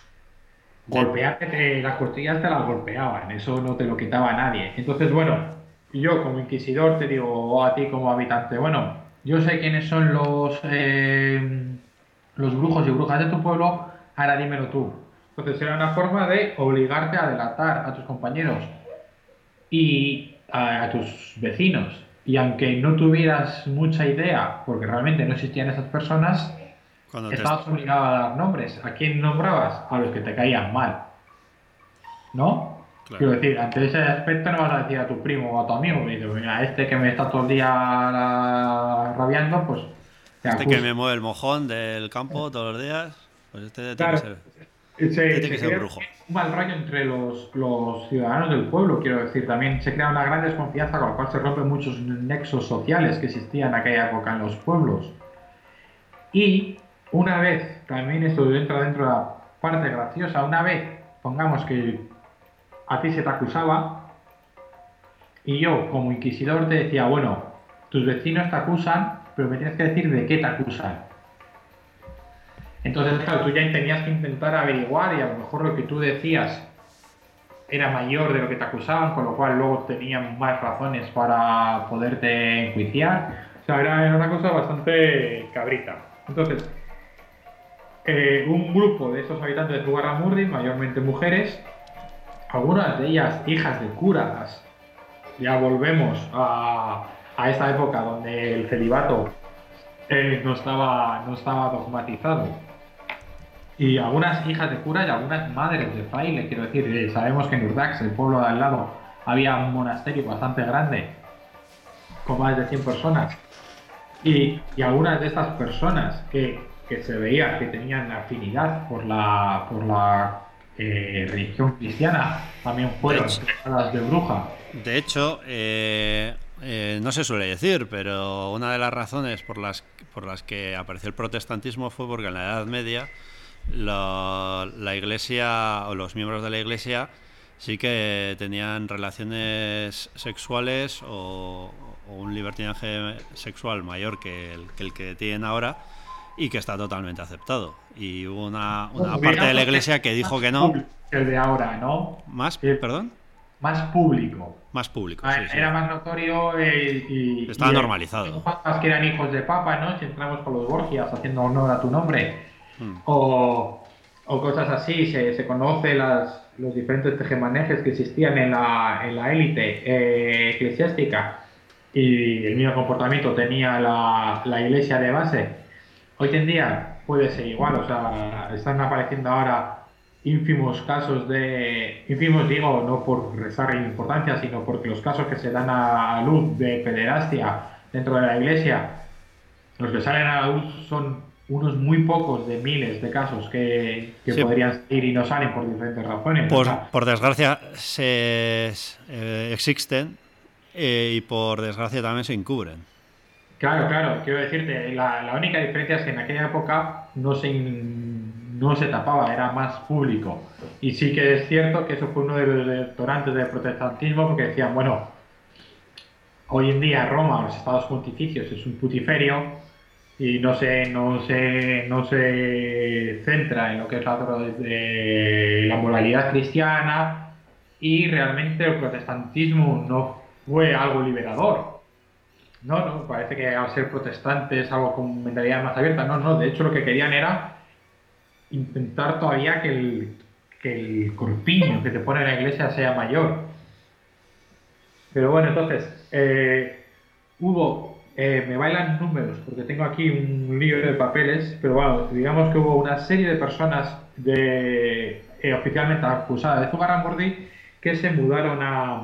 golpearte, las costillas te las golpeaban, eso no te lo quitaba nadie. Entonces, bueno, yo como inquisidor te digo, o a ti como habitante, bueno, yo sé quiénes son los brujos y brujas de tu pueblo, ahora dímelo tú. Entonces era una forma de obligarte a delatar a tus compañeros y a tus vecinos. Y aunque no tuvieras mucha idea, porque realmente no existían esas personas, estabas obligado a dar nombres. ¿A quién nombrabas? A los que te caían mal, ¿no? Claro. Quiero decir, ante ese aspecto no vas a decir a tu primo o a tu amigo, me dices, mira, este que me está todo el día rabiando, pues... que me mueve el mojón del campo todos los días, pues este claro, tiene que ser brujo. Un mal rollo entre los ciudadanos del pueblo, quiero decir. También se crea una gran desconfianza, con la cual se rompen muchos nexos sociales que existían en aquella época en los pueblos. Y una vez, también esto entra dentro de la parte graciosa, una vez, pongamos que a ti se te acusaba y yo como inquisidor te decía, bueno, tus vecinos te acusan, pero me tienes que decir de qué te acusan. Entonces, claro, tú ya tenías que intentar averiguar y a lo mejor lo que tú decías era mayor de lo que te acusaban, con lo cual luego tenían más razones para poderte enjuiciar. O sea, era una cosa bastante cabrita. Entonces, un grupo de estos habitantes de Zugarramurdi, mayormente mujeres, algunas de ellas hijas de curas, ya volvemos a esta época donde el celibato no estaba dogmatizado. Y algunas hijas de cura y algunas madres de fraile, quiero decir, sabemos que en Urdax, el pueblo de al lado, había un monasterio bastante grande, con más de 100 personas. Y algunas de estas personas que se veía que tenían afinidad por la religión cristiana, también fueron las de bruja. De hecho, no se suele decir, pero una de las razones por las que apareció el protestantismo fue porque en la Edad Media la Iglesia o los miembros de la Iglesia sí que tenían relaciones sexuales o un libertinaje sexual mayor que el que tienen ahora y que está totalmente aceptado. Y hubo una parte de la Iglesia que dijo que no. El de ahora, ¿no? ¿Perdón? Más público. Más público, sí. Era más notorio y estaba normalizado. Papas que eran hijos de papa, ¿no? Si entramos con los Borgias haciendo honor a tu nombre. O cosas así, se conoce los diferentes tejemanejes que existían en la élite eclesiástica y el mismo comportamiento tenía la iglesia de base. Hoy en día puede ser igual, o sea, están apareciendo ahora ínfimos casos ínfimos digo, no por restar importancia, sino porque los casos que se dan a luz de pederastia dentro de la iglesia, los que salen a la luz son unos muy pocos de miles de casos que sí, podrían ir y no salen por diferentes razones. Por desgracia existen y por desgracia también se encubren. Claro, quiero decirte, la única diferencia es que en aquella época no se tapaba, era más público. Y sí que es cierto que eso fue uno de los detonantes del protestantismo, porque decían, bueno, hoy en día Roma, los estados pontificios, es un putiferio y no se centra en lo que es la moralidad cristiana, y realmente el protestantismo no fue algo liberador. No, parece que al ser protestantes algo con mentalidad más abierta, no, de hecho lo que querían era intentar todavía que el corpiño que te pone la iglesia sea mayor. Pero bueno, entonces, me bailan números porque tengo aquí un libro de papeles, pero bueno, digamos que hubo una serie de personas oficialmente acusadas de Zugarramurdi que se mudaron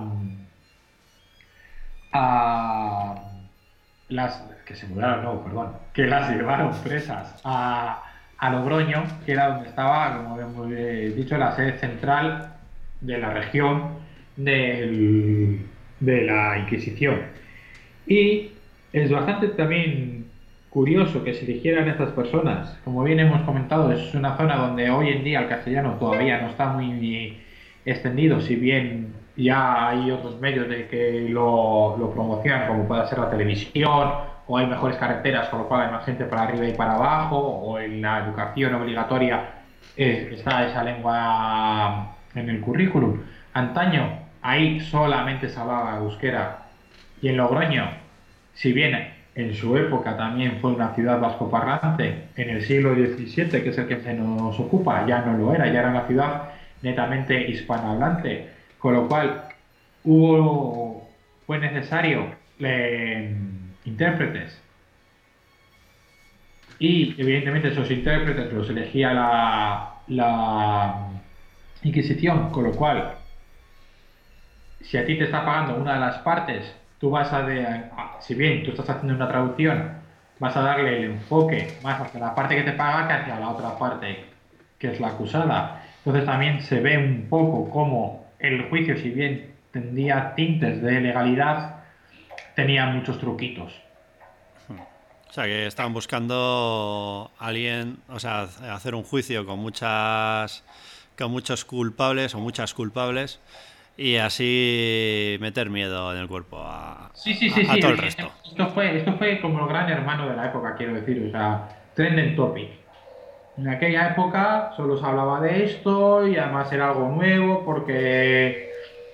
que las llevaron presas a Logroño, que era donde estaba, como hemos dicho, la sede central de la región de la Inquisición. Y es bastante también curioso que se eligieran estas personas. Como bien hemos comentado, es una zona donde hoy en día el castellano todavía no está muy extendido, si bien ya hay otros medios de que lo promocionan, como puede ser la televisión, o hay mejores carreteras, con lo cual hay más gente para arriba y para abajo, o en la educación obligatoria está esa lengua en el currículum. Antaño ahí solamente se hablaba euskera, y en Logroño, si bien en su época también fue una ciudad vascoparlante, en el siglo XVII, que es el que se nos ocupa, ya no lo era, ya era una ciudad netamente hispanohablante, con lo cual fue necesario intérpretes, y evidentemente esos intérpretes los elegía la Inquisición, con lo cual si a ti te está pagando una de las partes, tú vas si bien tú estás haciendo una traducción, vas a darle el enfoque más hacia la parte que te paga que hacia la otra parte, que es la acusada. Entonces también se ve un poco cómo el juicio, si bien tendría tintes de legalidad, tenía muchos truquitos. O sea, que estaban buscando hacer un juicio con muchas con muchos culpables o muchas culpables y así meter miedo en el cuerpo a todo el resto. Esto fue como el gran hermano de la época, quiero decir, o sea, trending topic. En aquella época solo se hablaba de esto y además era algo nuevo porque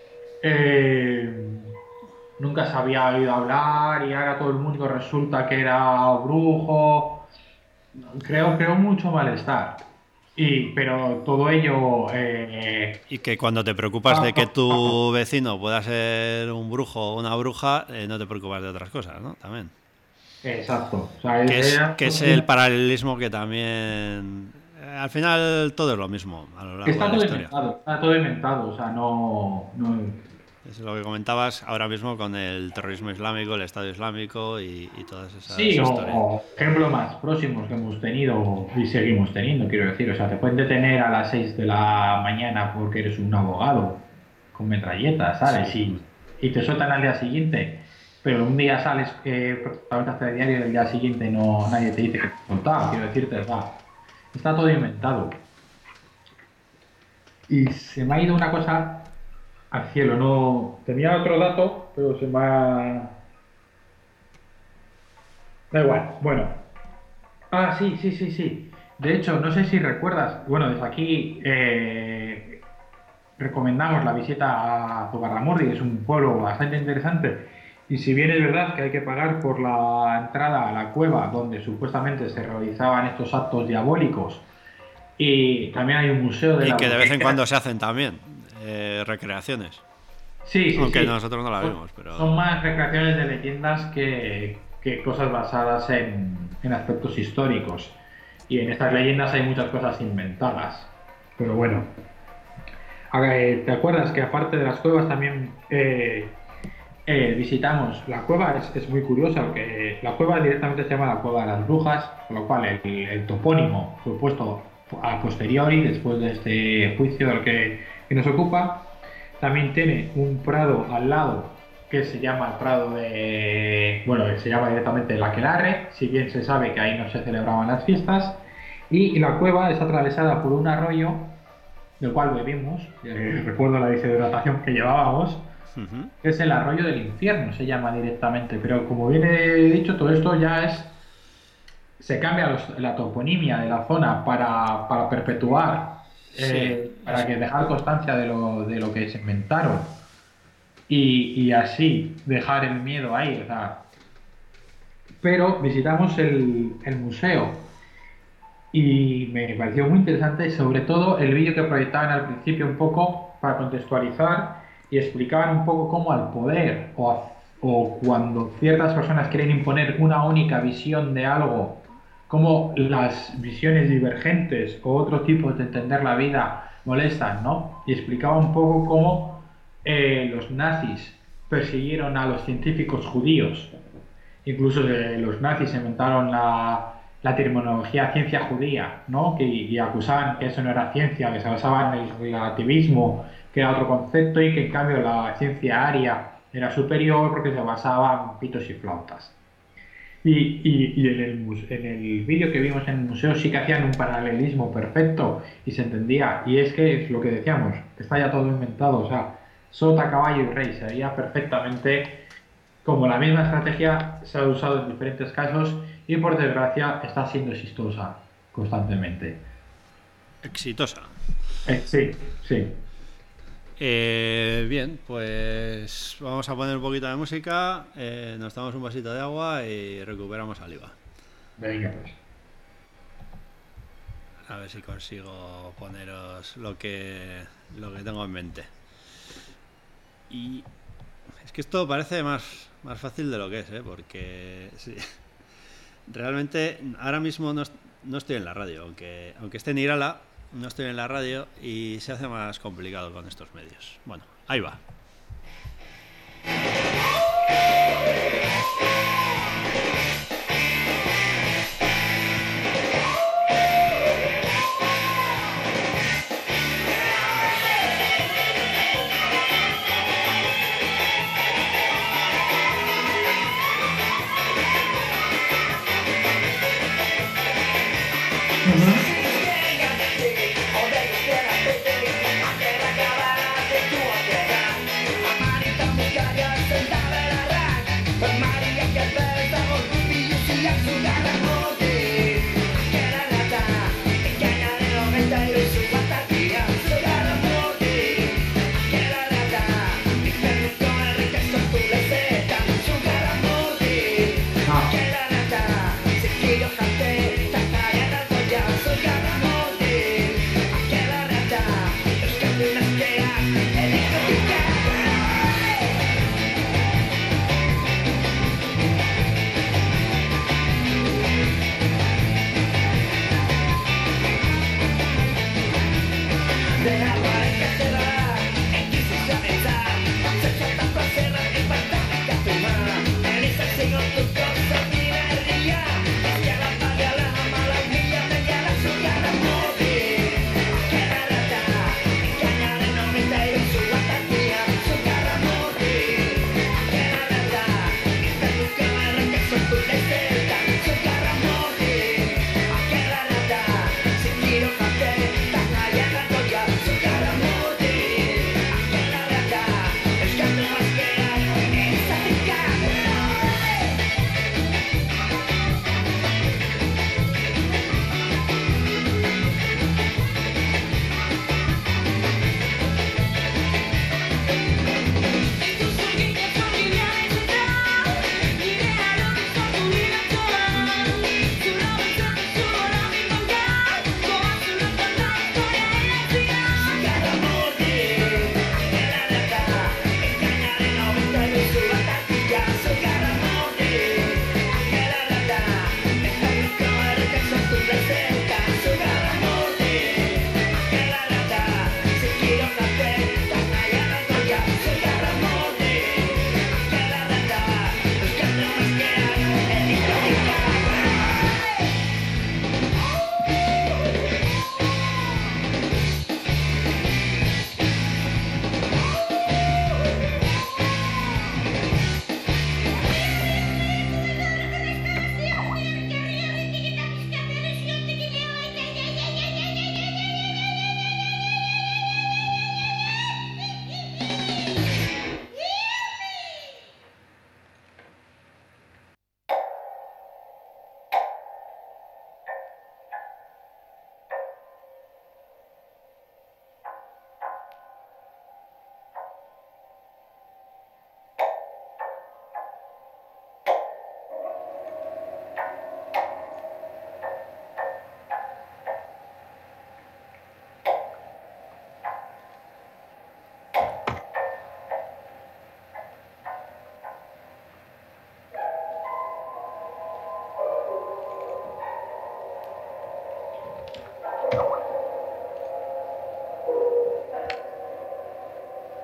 nunca se había oído hablar y ahora todo el mundo resulta que era brujo. Creo mucho malestar. Pero todo ello... Y que cuando te preocupas de que tu vecino pueda ser un brujo o una bruja, no te preocupas de otras cosas, ¿no? También. Exacto. O sea, que es el paralelismo que también... al final todo es lo mismo a lo largo de la historia. Está todo inventado, o sea, no... Es lo que comentabas ahora mismo con el terrorismo islámico, el Estado Islámico y todas esas historias. O ejemplos más próximos que hemos tenido y seguimos teniendo, quiero decir. O sea, te pueden detener a las 6 de la mañana porque eres un abogado con metralletas, ¿sabes? Sí. Y te sueltan al día siguiente. Pero un día sales, hasta el diario del día siguiente nadie te dice que te soltaba. Quiero decirte, está todo inventado. Y se me ha ido una cosa al cielo, no... Tenía otro dato, pero se me ha... Da igual, bueno. Sí. De hecho, no sé si recuerdas, bueno, desde aquí recomendamos la visita a Zugarramurdi, que es un pueblo bastante interesante. Y si bien es verdad que hay que pagar por la entrada a la cueva donde supuestamente se realizaban estos actos diabólicos, y también hay un museo de... Y que de vez en cuando se hacen también recreaciones. Sí. Aunque nosotros no la vimos, pero... Son más recreaciones de leyendas que cosas basadas en aspectos históricos. Y en estas leyendas hay muchas cosas inventadas. Pero bueno. ¿Te acuerdas que aparte de las cuevas también visitamos la cueva? Es muy curiosa porque la cueva directamente se llama la Cueva de las Brujas, con lo cual el topónimo fue puesto a posteriori, después de este juicio del que nos ocupa. También tiene un prado al lado que se llama el prado de... Bueno, se llama directamente el Aquelarre, si bien se sabe que ahí no se celebraban las fiestas. Y la cueva es atravesada por un arroyo del cual bebimos, recuerdo la deshidratación que llevábamos, que es el arroyo del infierno, se llama directamente. Pero como bien he dicho, todo esto ya es... Se cambia la toponimia de la zona para perpetuar, para que dejar constancia de lo que se inventaron y así dejar el miedo ahí, o sea. Pero visitamos el museo y me pareció muy interesante, sobre todo el vídeo que proyectaban al principio un poco para contextualizar y explicaban un poco cómo al poder o cuando ciertas personas quieren imponer una única visión de algo, cómo las visiones divergentes o otros tipos de entender la vida molestan, ¿no? Y explicaba un poco cómo los nazis persiguieron a los científicos judíos. Incluso los nazis inventaron la terminología ciencia judía, ¿no? Y acusaban que eso no era ciencia, que se basaba en el relativismo, que era otro concepto, y que en cambio la ciencia aria era superior porque se basaba en pitos y flautas. Y en el vídeo que vimos en el museo sí que hacían un paralelismo perfecto y se entendía. Y es que es lo que decíamos, está ya todo inventado, o sea, sota, caballo y rey, se veía perfectamente como la misma estrategia se ha usado en diferentes casos y por desgracia está siendo exitosa constantemente. Exitosa. Sí. Bien, pues vamos a poner un poquito de música, nos tomamos un vasito de agua y recuperamos al IVA. Venga, pues. A ver si consigo poneros lo que tengo en mente. Y es que esto parece más fácil de lo que es, porque sí, realmente ahora mismo no estoy en la radio, aunque esté en Irala. No estoy en la radio y se hace más complicado con estos medios. Bueno, ahí va.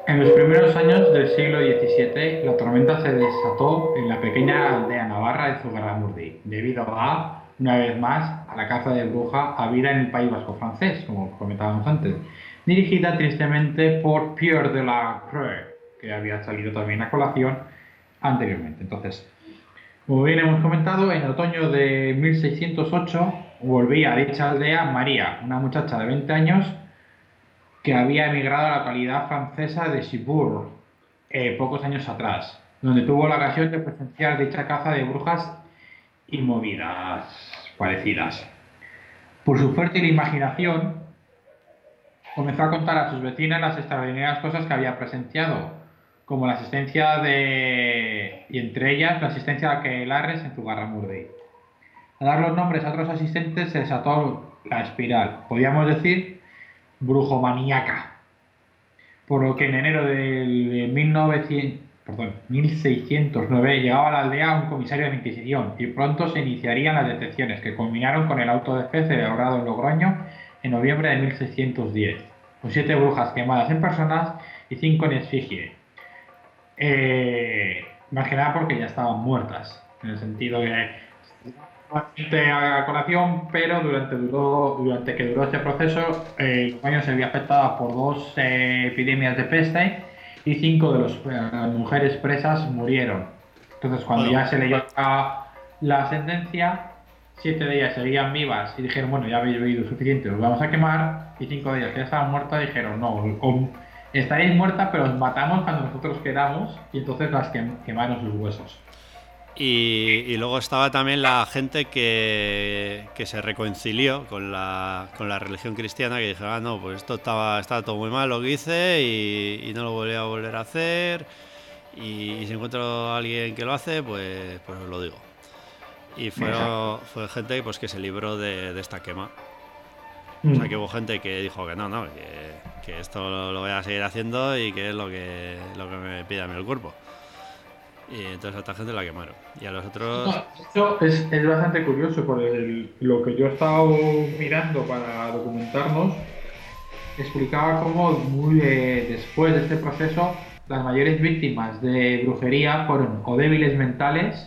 En los primeros años del siglo XVII, la tormenta se desató en la pequeña aldea navarra de Zugarramurdi, debido a, una vez más, a la caza de bruja habida en el País Vasco francés, como comentábamos antes, dirigida tristemente por Pierre de la Creux, que había salido también a colación anteriormente. Entonces, como bien hemos comentado, en otoño de 1608 volvía a dicha aldea María, una muchacha de 20 años que había emigrado a la localidad francesa de Cibourg pocos años atrás, donde tuvo la ocasión de presenciar dicha caza de brujas y movidas parecidas. Por su fértil imaginación, comenzó a contar a sus vecinas las extraordinarias cosas que había presenciado, como la asistencia y entre ellas la asistencia de aquelarres en Zugarramurdi. Al dar los nombres a otros asistentes se desató la espiral, podríamos decir, brujomaníaca. Por lo que en enero de 1609 llegaba a la aldea un comisario de la Inquisición y pronto se iniciarían las detenciones, que culminaron con el auto de fe celebrado en Logroño en noviembre de 1610, con 7 brujas quemadas en personas y 5 en esfigie. Más que nada porque ya estaban muertas, en el sentido que a colación, pero durante que duró este proceso, Logroño se vio afectada por 2 epidemias de peste y 5 de las mujeres presas murieron. Entonces, cuando ya se leyó la sentencia, 7 de ellas seguían vivas y dijeron, bueno, ya habéis bebido suficiente, os vamos a quemar, y 5 de ellas que ya estaban muertas dijeron, no, estaréis muertas, pero os matamos cuando nosotros queramos, y entonces las quemaron sus huesos. Y luego estaba también la gente que se reconcilió con la religión cristiana, que dijo, no, pues esto estaba todo muy mal lo que hice y no lo voy a volver a hacer, y si encuentro a alguien que lo hace, pues os lo digo. Y fue gente pues que se libró de esta quema. O sea, que hubo gente que dijo que no, que esto lo voy a seguir haciendo y que es lo que me pide a mí el cuerpo. Y entonces a esta gente la quemaron. Y a los otros... Esto es bastante curioso, porque lo que yo he estado mirando para documentarnos explicaba cómo después de este proceso las mayores víctimas de brujería fueron o débiles mentales,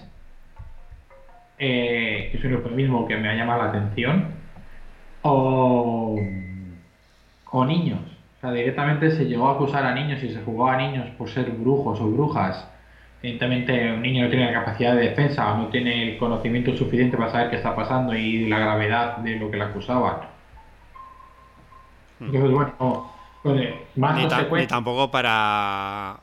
que es un eufemismo que me ha llamado la atención, o niños. O sea, directamente se llegó a acusar a niños y se jugó a niños por ser brujos o brujas. Evidentemente un niño no tiene la capacidad de defensa o no tiene el conocimiento suficiente para saber qué está pasando y la gravedad de lo que le acusaban. Entonces, bueno, ni tampoco para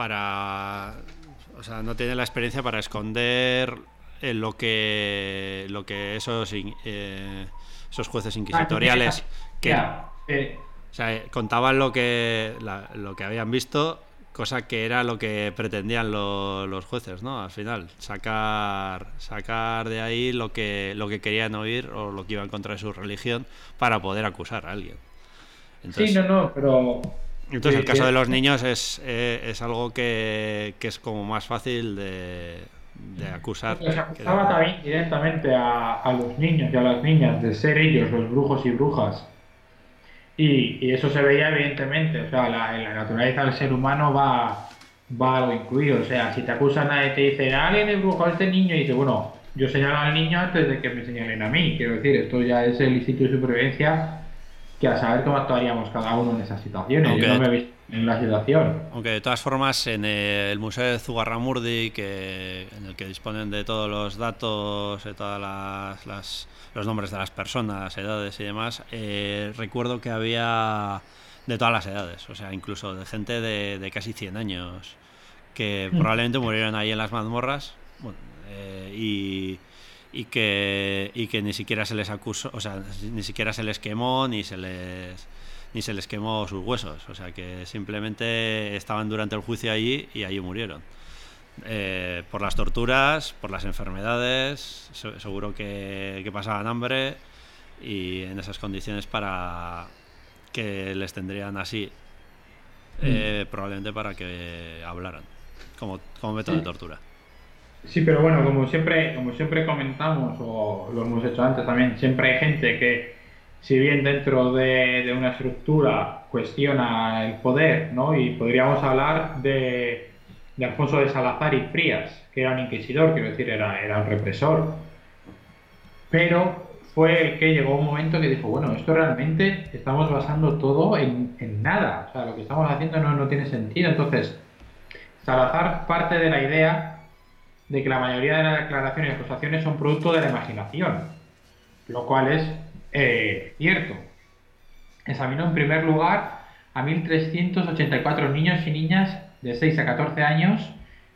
o sea, no tiene la experiencia para esconder lo que esos jueces inquisitoriales o sea, contaban lo que habían visto, cosa que era lo que pretendían los jueces, ¿no? Al final, sacar de ahí lo que querían oír o lo que iba en contra de su religión para poder acusar a alguien. Entonces, pero... Entonces el caso de los niños es algo que es como más fácil de acusar. Se acusaba también directamente a los niños y a las niñas de ser ellos los brujos y brujas. Y eso se veía evidentemente, o sea, la naturaleza del ser humano va algo incluido. O sea, si te acusan y te dicen, alguien es brujo a este niño, y dice, bueno, yo señalo al niño antes de que me señalen a mí. Quiero decir, esto ya es el instinto de supervivencia, que a saber cómo actuaríamos cada uno en esas situaciones. Yo no me he visto en la situación. Aunque de todas formas, en el Museo de Zugarramurdi, en el que disponen de todos los datos, de todas los nombres de las personas, edades y demás, recuerdo que había de todas las edades, o sea, incluso de gente de casi 100 años, que probablemente murieron ahí en las mazmorras, bueno, y que ni siquiera se les acusó, o sea, ni siquiera se les quemó ni se les quemó sus huesos, o sea, que simplemente estaban durante el juicio allí y allí murieron. Por las torturas, por las enfermedades, seguro que pasaban hambre, y en esas condiciones para que les tendrían así, probablemente para que hablaran como método de tortura. Sí, pero bueno, como siempre comentamos, o lo hemos hecho antes también, siempre hay gente que, si bien dentro de una estructura cuestiona el poder, ¿no? Y podríamos hablar de Alfonso de Salazar y Frías, que era un inquisidor, quiero decir, era un represor. Pero fue el que llegó un momento que dijo, bueno, esto realmente estamos basando todo en nada. O sea, lo que estamos haciendo no tiene sentido. Entonces, Salazar parte de la idea de que la mayoría de las declaraciones y acusaciones son producto de la imaginación, lo cual es cierto. Examinó en primer lugar a 1.384 niños y niñas de 6 a 14 años,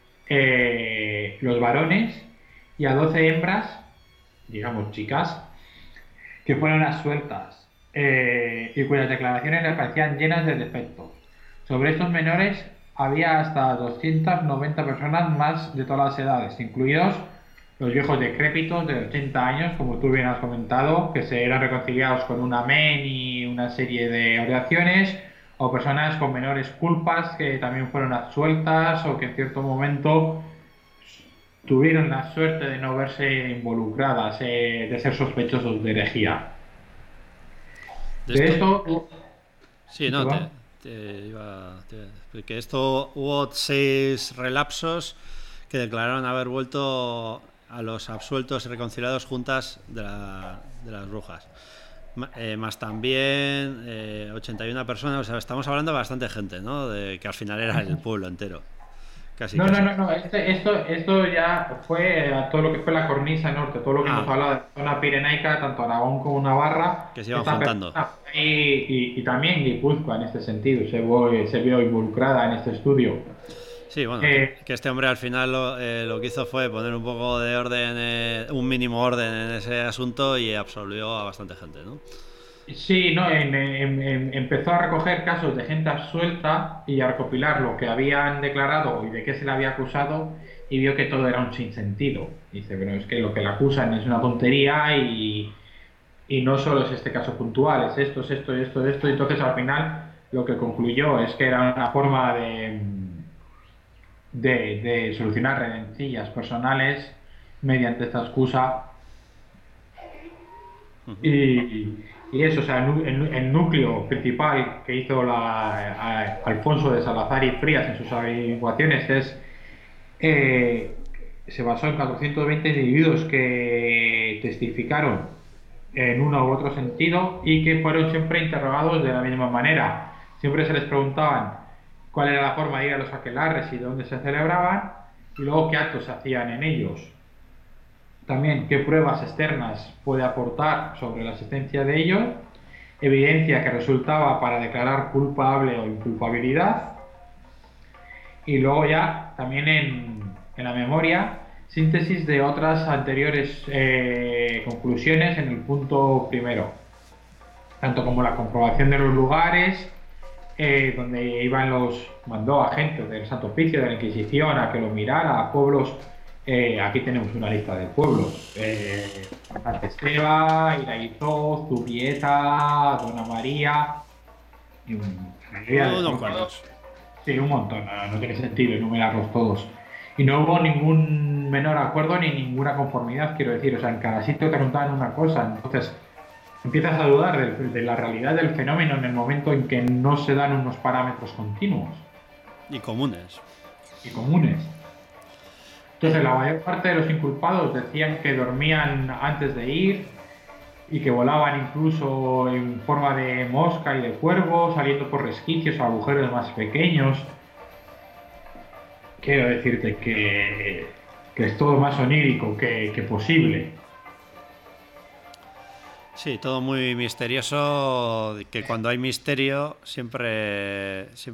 los varones, y a 12 hembras, digamos chicas, que fueron absueltas y cuyas declaraciones les parecían llenas de defectos. Sobre estos menores había hasta 290 personas más de todas las edades, incluidos los viejos decrépitos de 80 años, como tú bien has comentado, que se eran reconciliados con un amén y una serie de oraciones, o personas con menores culpas que también fueron absueltas o que en cierto momento tuvieron la suerte de no verse involucradas, de ser sospechosos de herejía. De esto... Sí, no, porque esto hubo 6 relapsos que declararon haber vuelto a los absueltos y reconciliados juntas de las brujas. Más también 81 personas, o sea, estamos hablando de bastante gente, ¿no? De que al final era el pueblo entero. Casi. No. Esto ya fue a todo lo que fue la cornisa norte, todo lo que hemos hablado de la zona pirenaica, tanto Aragón como Navarra. Que se iban juntando. Y también Guipúzcoa en este sentido, se vio involucrada en este estudio. Sí, bueno, que este hombre al final lo que hizo fue poner un poco de orden, un mínimo orden en ese asunto y absolvió a bastante gente, ¿no? Sí, no, empezó a recoger casos de gente absuelta y a recopilar lo que habían declarado y de qué se le había acusado, y vio que todo era un sinsentido. Dice, bueno, es que lo que le acusan es una tontería y no solo es este caso puntual, es esto. Entonces al final lo que concluyó es que era una forma de solucionar rencillas personales mediante esta excusa. Y eso, o sea, el núcleo principal que hizo Alfonso de Salazar y Frías en sus averiguaciones se basó en 420 individuos que testificaron en uno u otro sentido y que fueron siempre interrogados de la misma manera. Siempre se les preguntaban cuál era la forma de ir a los aquelarres y dónde se celebraban, y luego qué actos se hacían en ellos. También qué pruebas externas puede aportar sobre la existencia de ellos, evidencia que resultaba para declarar culpable o inculpabilidad, y luego ya también en la memoria síntesis de otras anteriores conclusiones en el punto primero, tanto como la comprobación de los lugares donde mandó a gente del Santo Oficio, de la Inquisición, a que lo mirara, a pueblos. Aquí tenemos una lista de pueblos: Esteba, Iraizó, Zubieta, Dona María y unos cuantos. Sí, un montón, no tiene sentido enumerarlos todos. Y no hubo ningún menor acuerdo ni ninguna conformidad, quiero decir, o sea, en cada sitio te preguntaban una cosa, entonces empiezas a dudar de la realidad del fenómeno en el momento en que no se dan unos parámetros continuos. Y comunes. Entonces la mayor parte de los inculpados decían que dormían antes de ir y que volaban incluso en forma de mosca y de cuervo, saliendo por resquicios o agujeros más pequeños. Quiero decirte que es todo más onírico que posible. Sí, todo muy misterioso, que cuando hay misterio siempre se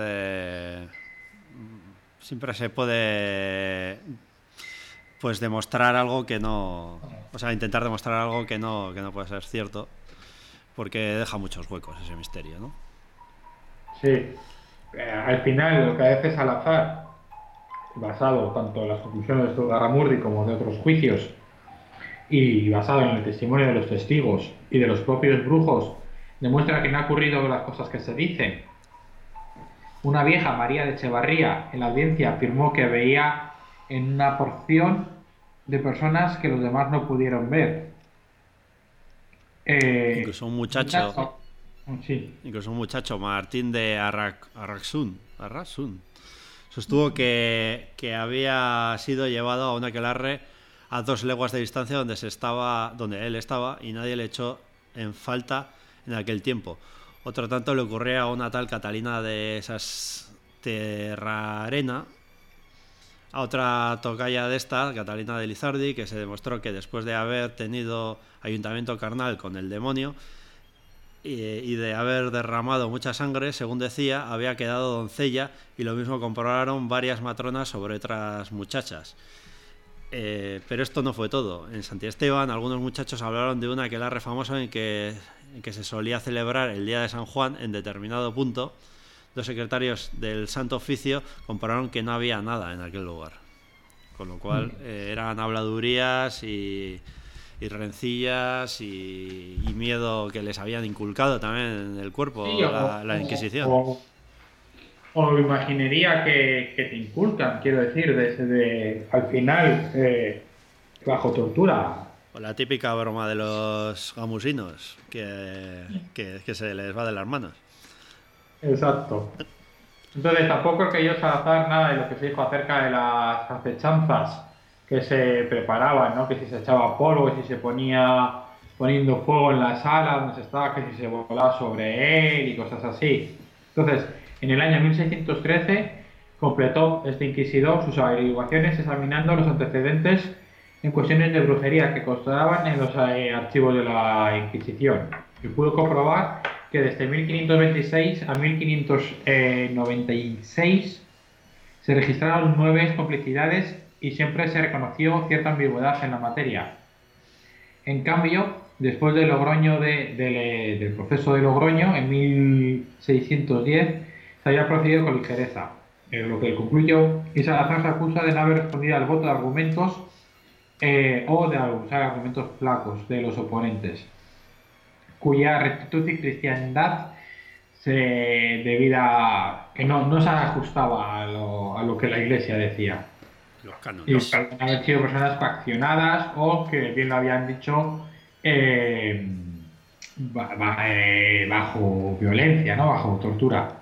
puede pues demostrar algo que no, o sea, intentar demostrar algo que no puede ser cierto, porque deja muchos huecos ese misterio, ¿no? Sí, al final lo que hace Salazar, basado tanto en las conclusiones de Zugarramurdi como de otros juicios, y basado en el testimonio de los testigos y de los propios brujos, demuestra que no ha ocurrido las cosas que se dicen. Una vieja, María de Echevarría, en la audiencia afirmó que veía en una porción de personas que los demás no pudieron ver. Incluso un muchacho Sí. Incluso un muchacho, Martín de Arraxún, sostuvo que había sido llevado a un aquelarre a 2 leguas de distancia donde él estaba, y nadie le echó en falta en aquel tiempo. Otro tanto le ocurría a una tal Catalina de Sasterrarena, a otra tocaya de esta, Catalina de Lizardi, que se demostró que después de haber tenido ayuntamiento carnal con el demonio y de haber derramado mucha sangre, según decía, había quedado doncella, y lo mismo comprobaron varias matronas sobre otras muchachas. Pero esto no fue todo. En Santiesteban algunos muchachos hablaron de un aquelarre famoso en que se solía celebrar el día de San Juan en determinado punto. 2 secretarios del Santo Oficio comprobaron que no había nada en aquel lugar, con lo cual eran habladurías y rencillas y miedo que les habían inculcado también en el cuerpo, sí, la Inquisición. O imaginería que te inculcan, quiero decir, desde al final, bajo tortura. O la típica broma de los gamusinos, que se les va de las manos. Exacto. Entonces tampoco creyó Salazar nada de lo que se dijo acerca de las acechanzas que se preparaban, ¿no? Que si se echaba polvo, que si se ponía poniendo fuego en la sala donde se estaba, que si se volaba sobre él y cosas así. Entonces, en el año 1613 completó este inquisidor sus averiguaciones examinando los antecedentes en cuestiones de brujería que constaban en los archivos de la Inquisición, y pudo comprobar que desde 1526 a 1596 se registraron 9 complicidades y siempre se reconoció cierta ambigüedad en la materia. En cambio, después del del proceso de Logroño, en 1610, se había procedido con ligereza, en lo que concluyó, y Salazar se acusa de no haber respondido al voto de argumentos o de usar argumentos flacos de los oponentes, cuya rectitud y cristiandad que no se ajustaba a lo que la Iglesia decía. Los cánones. Y haber sido personas faccionadas o que bien lo habían dicho bajo violencia, ¿no? Bajo tortura.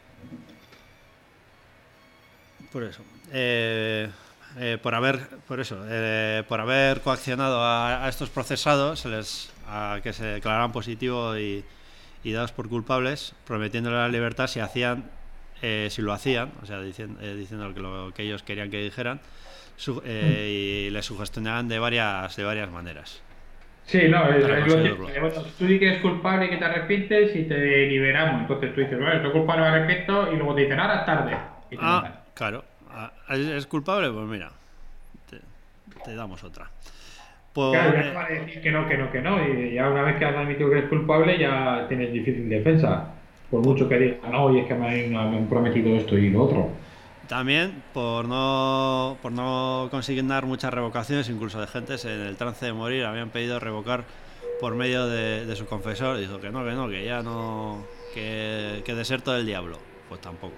Por eso. Por haber coaccionado a estos procesados, que se declararan positivos y dados por culpables, prometiéndoles la libertad si lo hacían, o sea, diciendo lo que ellos querían que dijeran, y les sugestionaban de varias maneras. Sí, no, tú di que eres culpable y que te arrepientes y te liberamos. Entonces tú dices, bueno, soy culpable, me arrepiento, y luego te dicen, ahora es tarde. Claro. ¿Es culpable? Pues mira, te damos otra. Claro, ya no vale decir que no, y ya una vez que has admitido que eres culpable ya tienes difícil defensa, por mucho que digas, no, y es que me han prometido esto y lo otro. También por no consignar muchas revocaciones, incluso de gentes en el trance de morir, habían pedido revocar por medio de su confesor. Dijo que ya no, que deserto del diablo. Pues tampoco.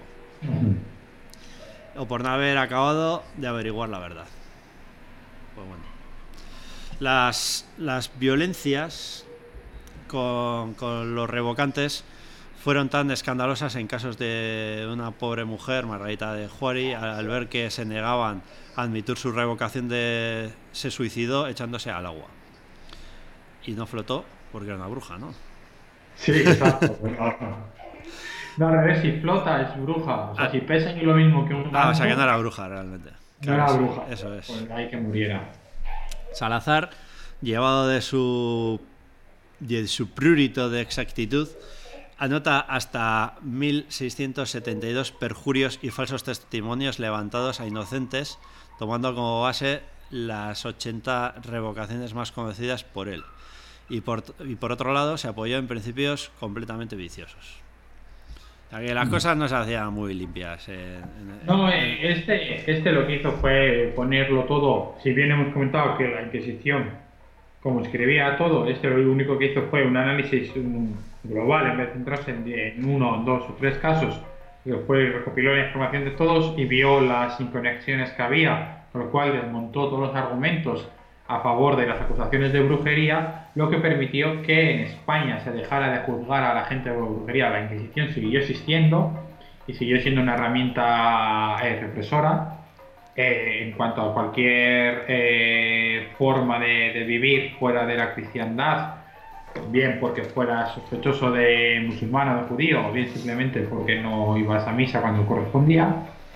O por no haber acabado de averiguar la verdad. Pues bueno. Las violencias con los revocantes fueron tan escandalosas en casos de una pobre mujer, Margarita de Juari, al ver que se negaban a admitir su revocación, se suicidó echándose al agua. Y no flotó porque era una bruja, ¿no? Sí, exacto. No, al revés, si flota es bruja. O sea, si pesa ni lo mismo que un banco, o sea, que no era bruja realmente. No era bruja. Eso es. Pues ahí que muriera. Salazar, llevado de su prurito de exactitud, anota hasta 1672 perjurios y falsos testimonios levantados a inocentes, tomando como base las 80 revocaciones más conocidas por él. Y por otro lado, se apoyó en principios completamente viciosos. O sea, que las cosas no se hacían muy limpias. Este lo que hizo fue ponerlo todo. Si bien hemos comentado que la Inquisición, como escribía todo, lo único que hizo fue un análisis global en vez de centrarse en 1, 2 o 3 casos. Después recopiló la información de todos y vio las inconexiones que había, por lo cual desmontó todos los argumentos a favor de las acusaciones de brujería, lo que permitió que en España se dejara de juzgar a la gente por brujería. La Inquisición siguió existiendo y siguió siendo una herramienta represora en cuanto a cualquier forma de vivir fuera de la cristiandad, bien porque fuera sospechoso de musulmán o de judío, o bien simplemente porque no ibas a misa cuando correspondía.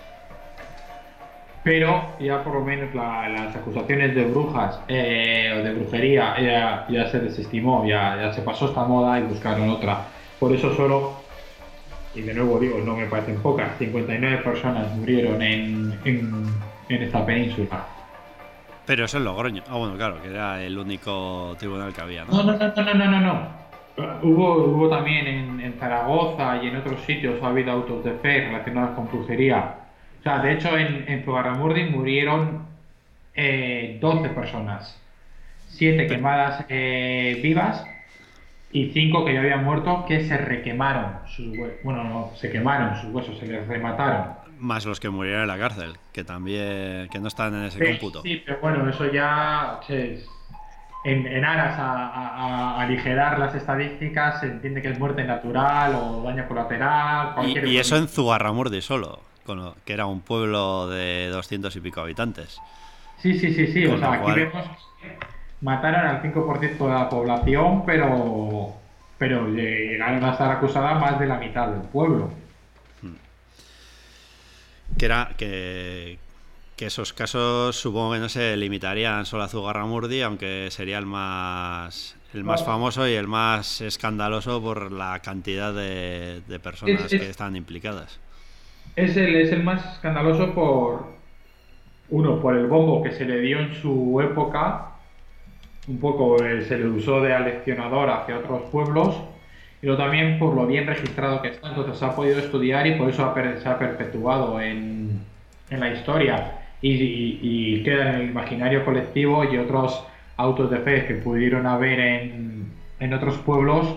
Pero ya por lo menos las acusaciones de brujas o de brujería ya se desestimó, ya se pasó esta moda y buscaron otra. Por eso solo, y de nuevo digo, no me parecen pocas, 59 personas murieron en esta península. Pero eso es Logroño. Ah, bueno, claro, que era el único tribunal que había, ¿no? No. Hubo también en Zaragoza y en otros sitios ha habido autos de fe relacionados con brujería. O sea, de hecho en Zugarramurdi murieron 12 personas, 7 quemadas vivas y 5 que ya habían muerto, que se requemaron sus huesos. Bueno, no, se quemaron sus huesos, se les remataron. Más los que murieron en la cárcel, que también que no están en ese cómputo. Sí, pero bueno, eso ya en aras a aligerar las estadísticas se entiende que es muerte natural o daño colateral. Y eso en Zugarramurdi solo, que era un pueblo de 200 y pico habitantes. Sí. O sea, aquí vemos que mataron al 5% de la población, pero llegaron a estar acusada más de la mitad del pueblo. Que esos casos supongo que no se limitarían solo a Zugarramurdi, aunque sería el más famoso y el más escandaloso por la cantidad de personas que están implicadas. Es el más escandaloso por el bombo que se le dio en su época, un poco se le usó de aleccionador hacia otros pueblos, y luego también por lo bien registrado que está. Entonces se ha podido estudiar y por eso se ha perpetuado en la historia y queda en el imaginario colectivo, y otros autos de fe que pudieron haber en otros pueblos,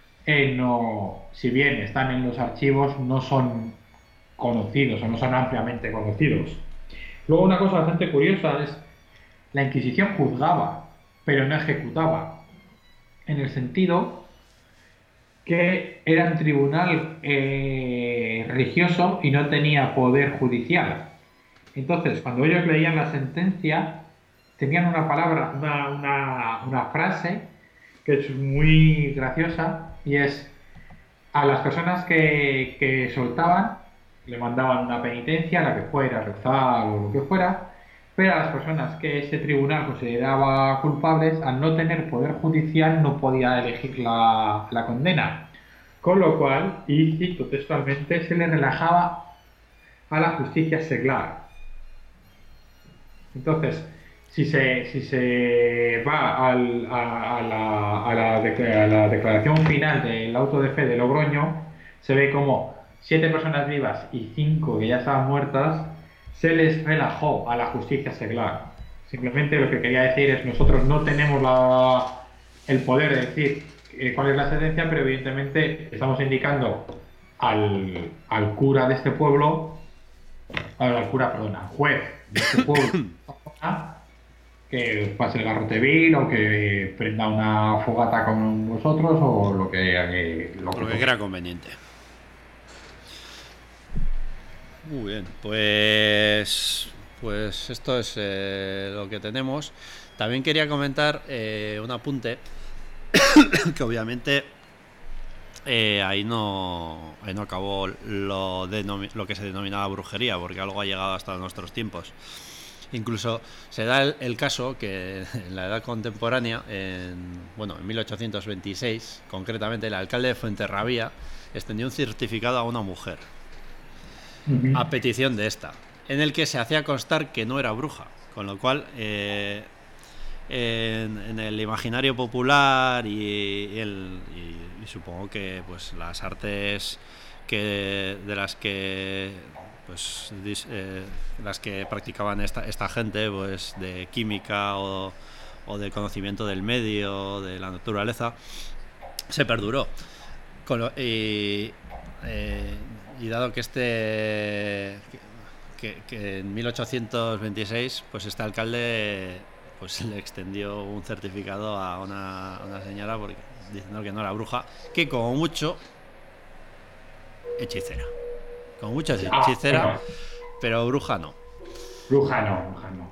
si bien están en los archivos, no son conocidos o no son ampliamente conocidos. Luego, una cosa bastante curiosa es la Inquisición juzgaba, pero no ejecutaba, en el sentido que era un tribunal religioso y no tenía poder judicial. Entonces, cuando ellos leían la sentencia, tenían una palabra, una frase que es muy graciosa, y es: a las personas que soltaban le mandaban una penitencia, la que fuera, rezar o lo que fuera, pero a las personas que ese tribunal consideraba culpables, al no tener poder judicial, no podía elegir la condena. Con lo cual, y cito textualmente, se le relajaba a la justicia seglar. Entonces, si se va a la declaración final del auto de fe de Logroño, se ve como 7 personas vivas y 5 que ya estaban muertas se les relajó a la justicia seglar. Simplemente lo que quería decir es: nosotros no tenemos el poder de decir cuál es la sentencia, pero evidentemente estamos indicando al cura de este pueblo, al juez de este pueblo, que pase el garrote vil o que prenda una fogata con vosotros o lo que crea conveniente. Muy bien, pues esto es lo que tenemos. También quería comentar un apunte que obviamente ahí no acabó lo que se denominaba brujería, porque algo ha llegado hasta nuestros tiempos. Incluso se da el caso que en la edad contemporánea, en 1826, concretamente, el alcalde de Fuenterrabía extendió un certificado a una mujer a petición de esta, en el que se hacía constar que no era bruja, con lo cual en el imaginario popular y supongo que pues las artes las que practicaban esta gente, pues de química o de conocimiento del medio, de la naturaleza, se perduró. Y dado que que en 1826 pues este alcalde pues le extendió un certificado a una señora porque, diciendo que no era bruja, que como mucho hechicera. Como mucho hechicera, pero bruja no. Bruja no.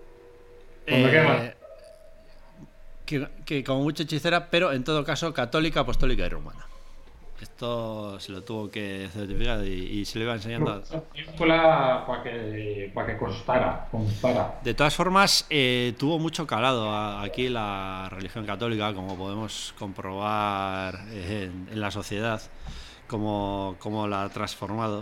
Que como mucho hechicera, pero en todo caso católica, apostólica y romana. Esto se lo tuvo que certificar y se lo iba enseñando para que constara. De todas formas, tuvo mucho calado aquí la religión católica, como podemos comprobar en la sociedad, cómo la ha transformado.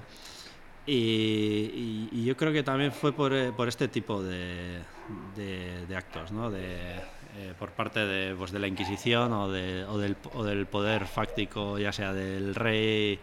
Y yo creo que también fue por este tipo de actos, ¿no? Por parte de la Inquisición o del poder fáctico, ya sea del rey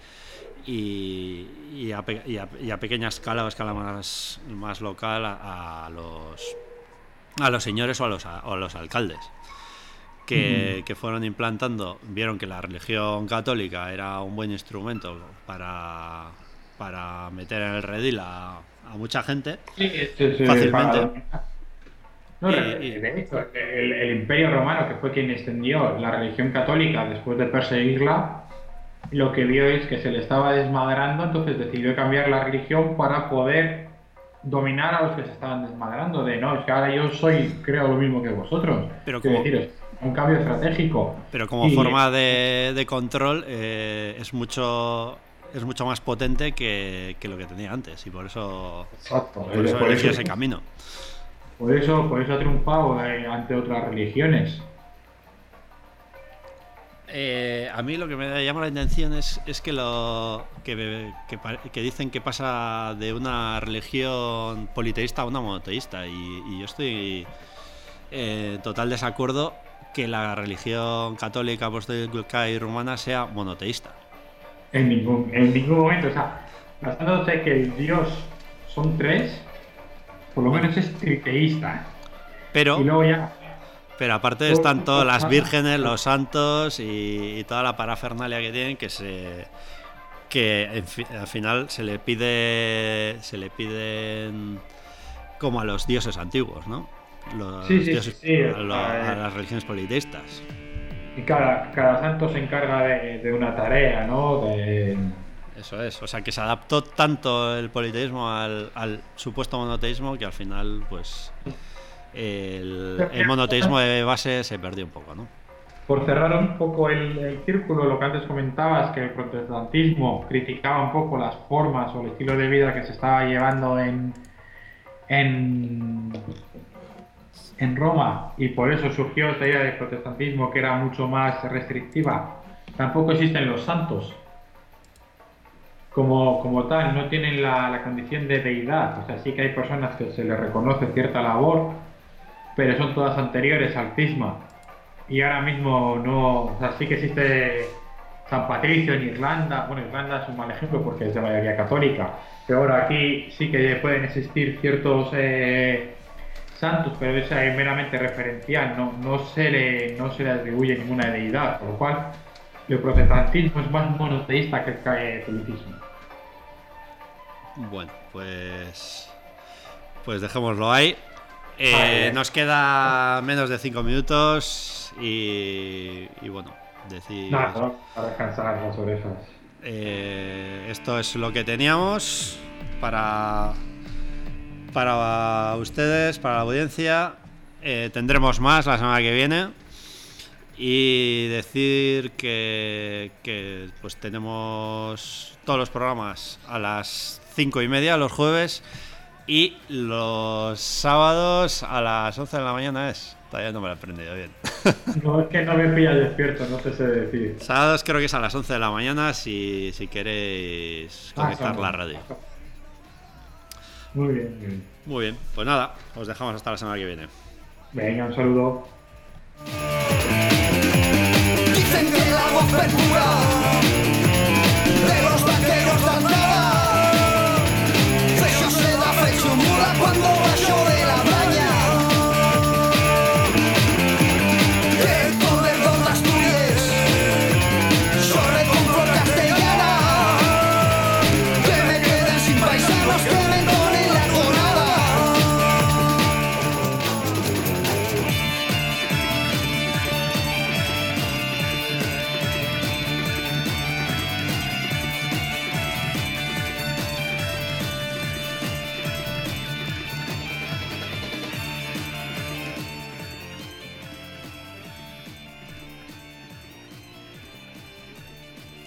y a pequeña escala o escala más local a los señores o a los alcaldes que fueron implantando, vieron que la religión católica era un buen instrumento para meter en el redil a mucha gente fácilmente. De hecho, el Imperio Romano, que fue quien extendió la religión católica después de perseguirla, lo que vio es que se le estaba desmadrando, entonces decidió cambiar la religión para poder dominar a los que se estaban desmadrando. Es que ahora yo creo lo mismo que vosotros. Pero un cambio estratégico. Pero como forma de control es mucho más potente que lo que tenía antes, y por eso eligió ese camino. Por eso ha triunfado ante otras religiones. A mí lo que me llama la atención es que dicen que pasa de una religión politeísta a una monoteísta, y yo estoy en total desacuerdo que la religión católica, apostólica y romana sea monoteísta. En ningún momento, o sea, basándose que el Dios son tres, por lo menos es triteísta. Pero aparte están todas las vírgenes, los santos y toda la parafernalia que tienen, que al final se le piden como a los dioses antiguos, ¿no? A las religiones politeístas. Y cada santo se encarga de una tarea, ¿no? Eso es, o sea que se adaptó tanto el politeísmo al supuesto monoteísmo que al final pues el monoteísmo de base se perdió un poco, ¿no? Por cerrar un poco el círculo, lo que antes comentabas, que el protestantismo criticaba un poco las formas o el estilo de vida que se estaba llevando en Roma, y por eso surgió esta idea del protestantismo, que era mucho más restrictiva. Tampoco existen los santos como tal, no tienen la condición de deidad. O sea, sí que hay personas que se les reconoce cierta labor, pero son todas anteriores al cisma, y ahora mismo no. O sea, sí que existe San Patricio en Irlanda. Bueno, Irlanda es un mal ejemplo porque es de mayoría católica, pero ahora aquí sí que pueden existir ciertos santos, pero es meramente referencial, no se le atribuye ninguna deidad, por lo cual el protestantismo es más monoteísta que el catolicismo. Bueno, pues dejémoslo ahí. Nos queda menos de 5 minutos y bueno, decir... Nada, para descansar las orejas. Esto es lo que teníamos para ustedes, para la audiencia. Tendremos más la semana que viene. Y decir que pues tenemos todos los programas a las 5:30 los jueves, y los sábados a las 11 de la mañana es. Todavía no me lo he aprendido bien. No, es que no me pillas despierto, no te sé decir. Sábados creo que es a las 11 de la mañana si queréis conectar la radio. Muy bien. Muy bien, pues nada, os dejamos hasta la semana que viene. Venga, un saludo. Dicen que la voz perdura.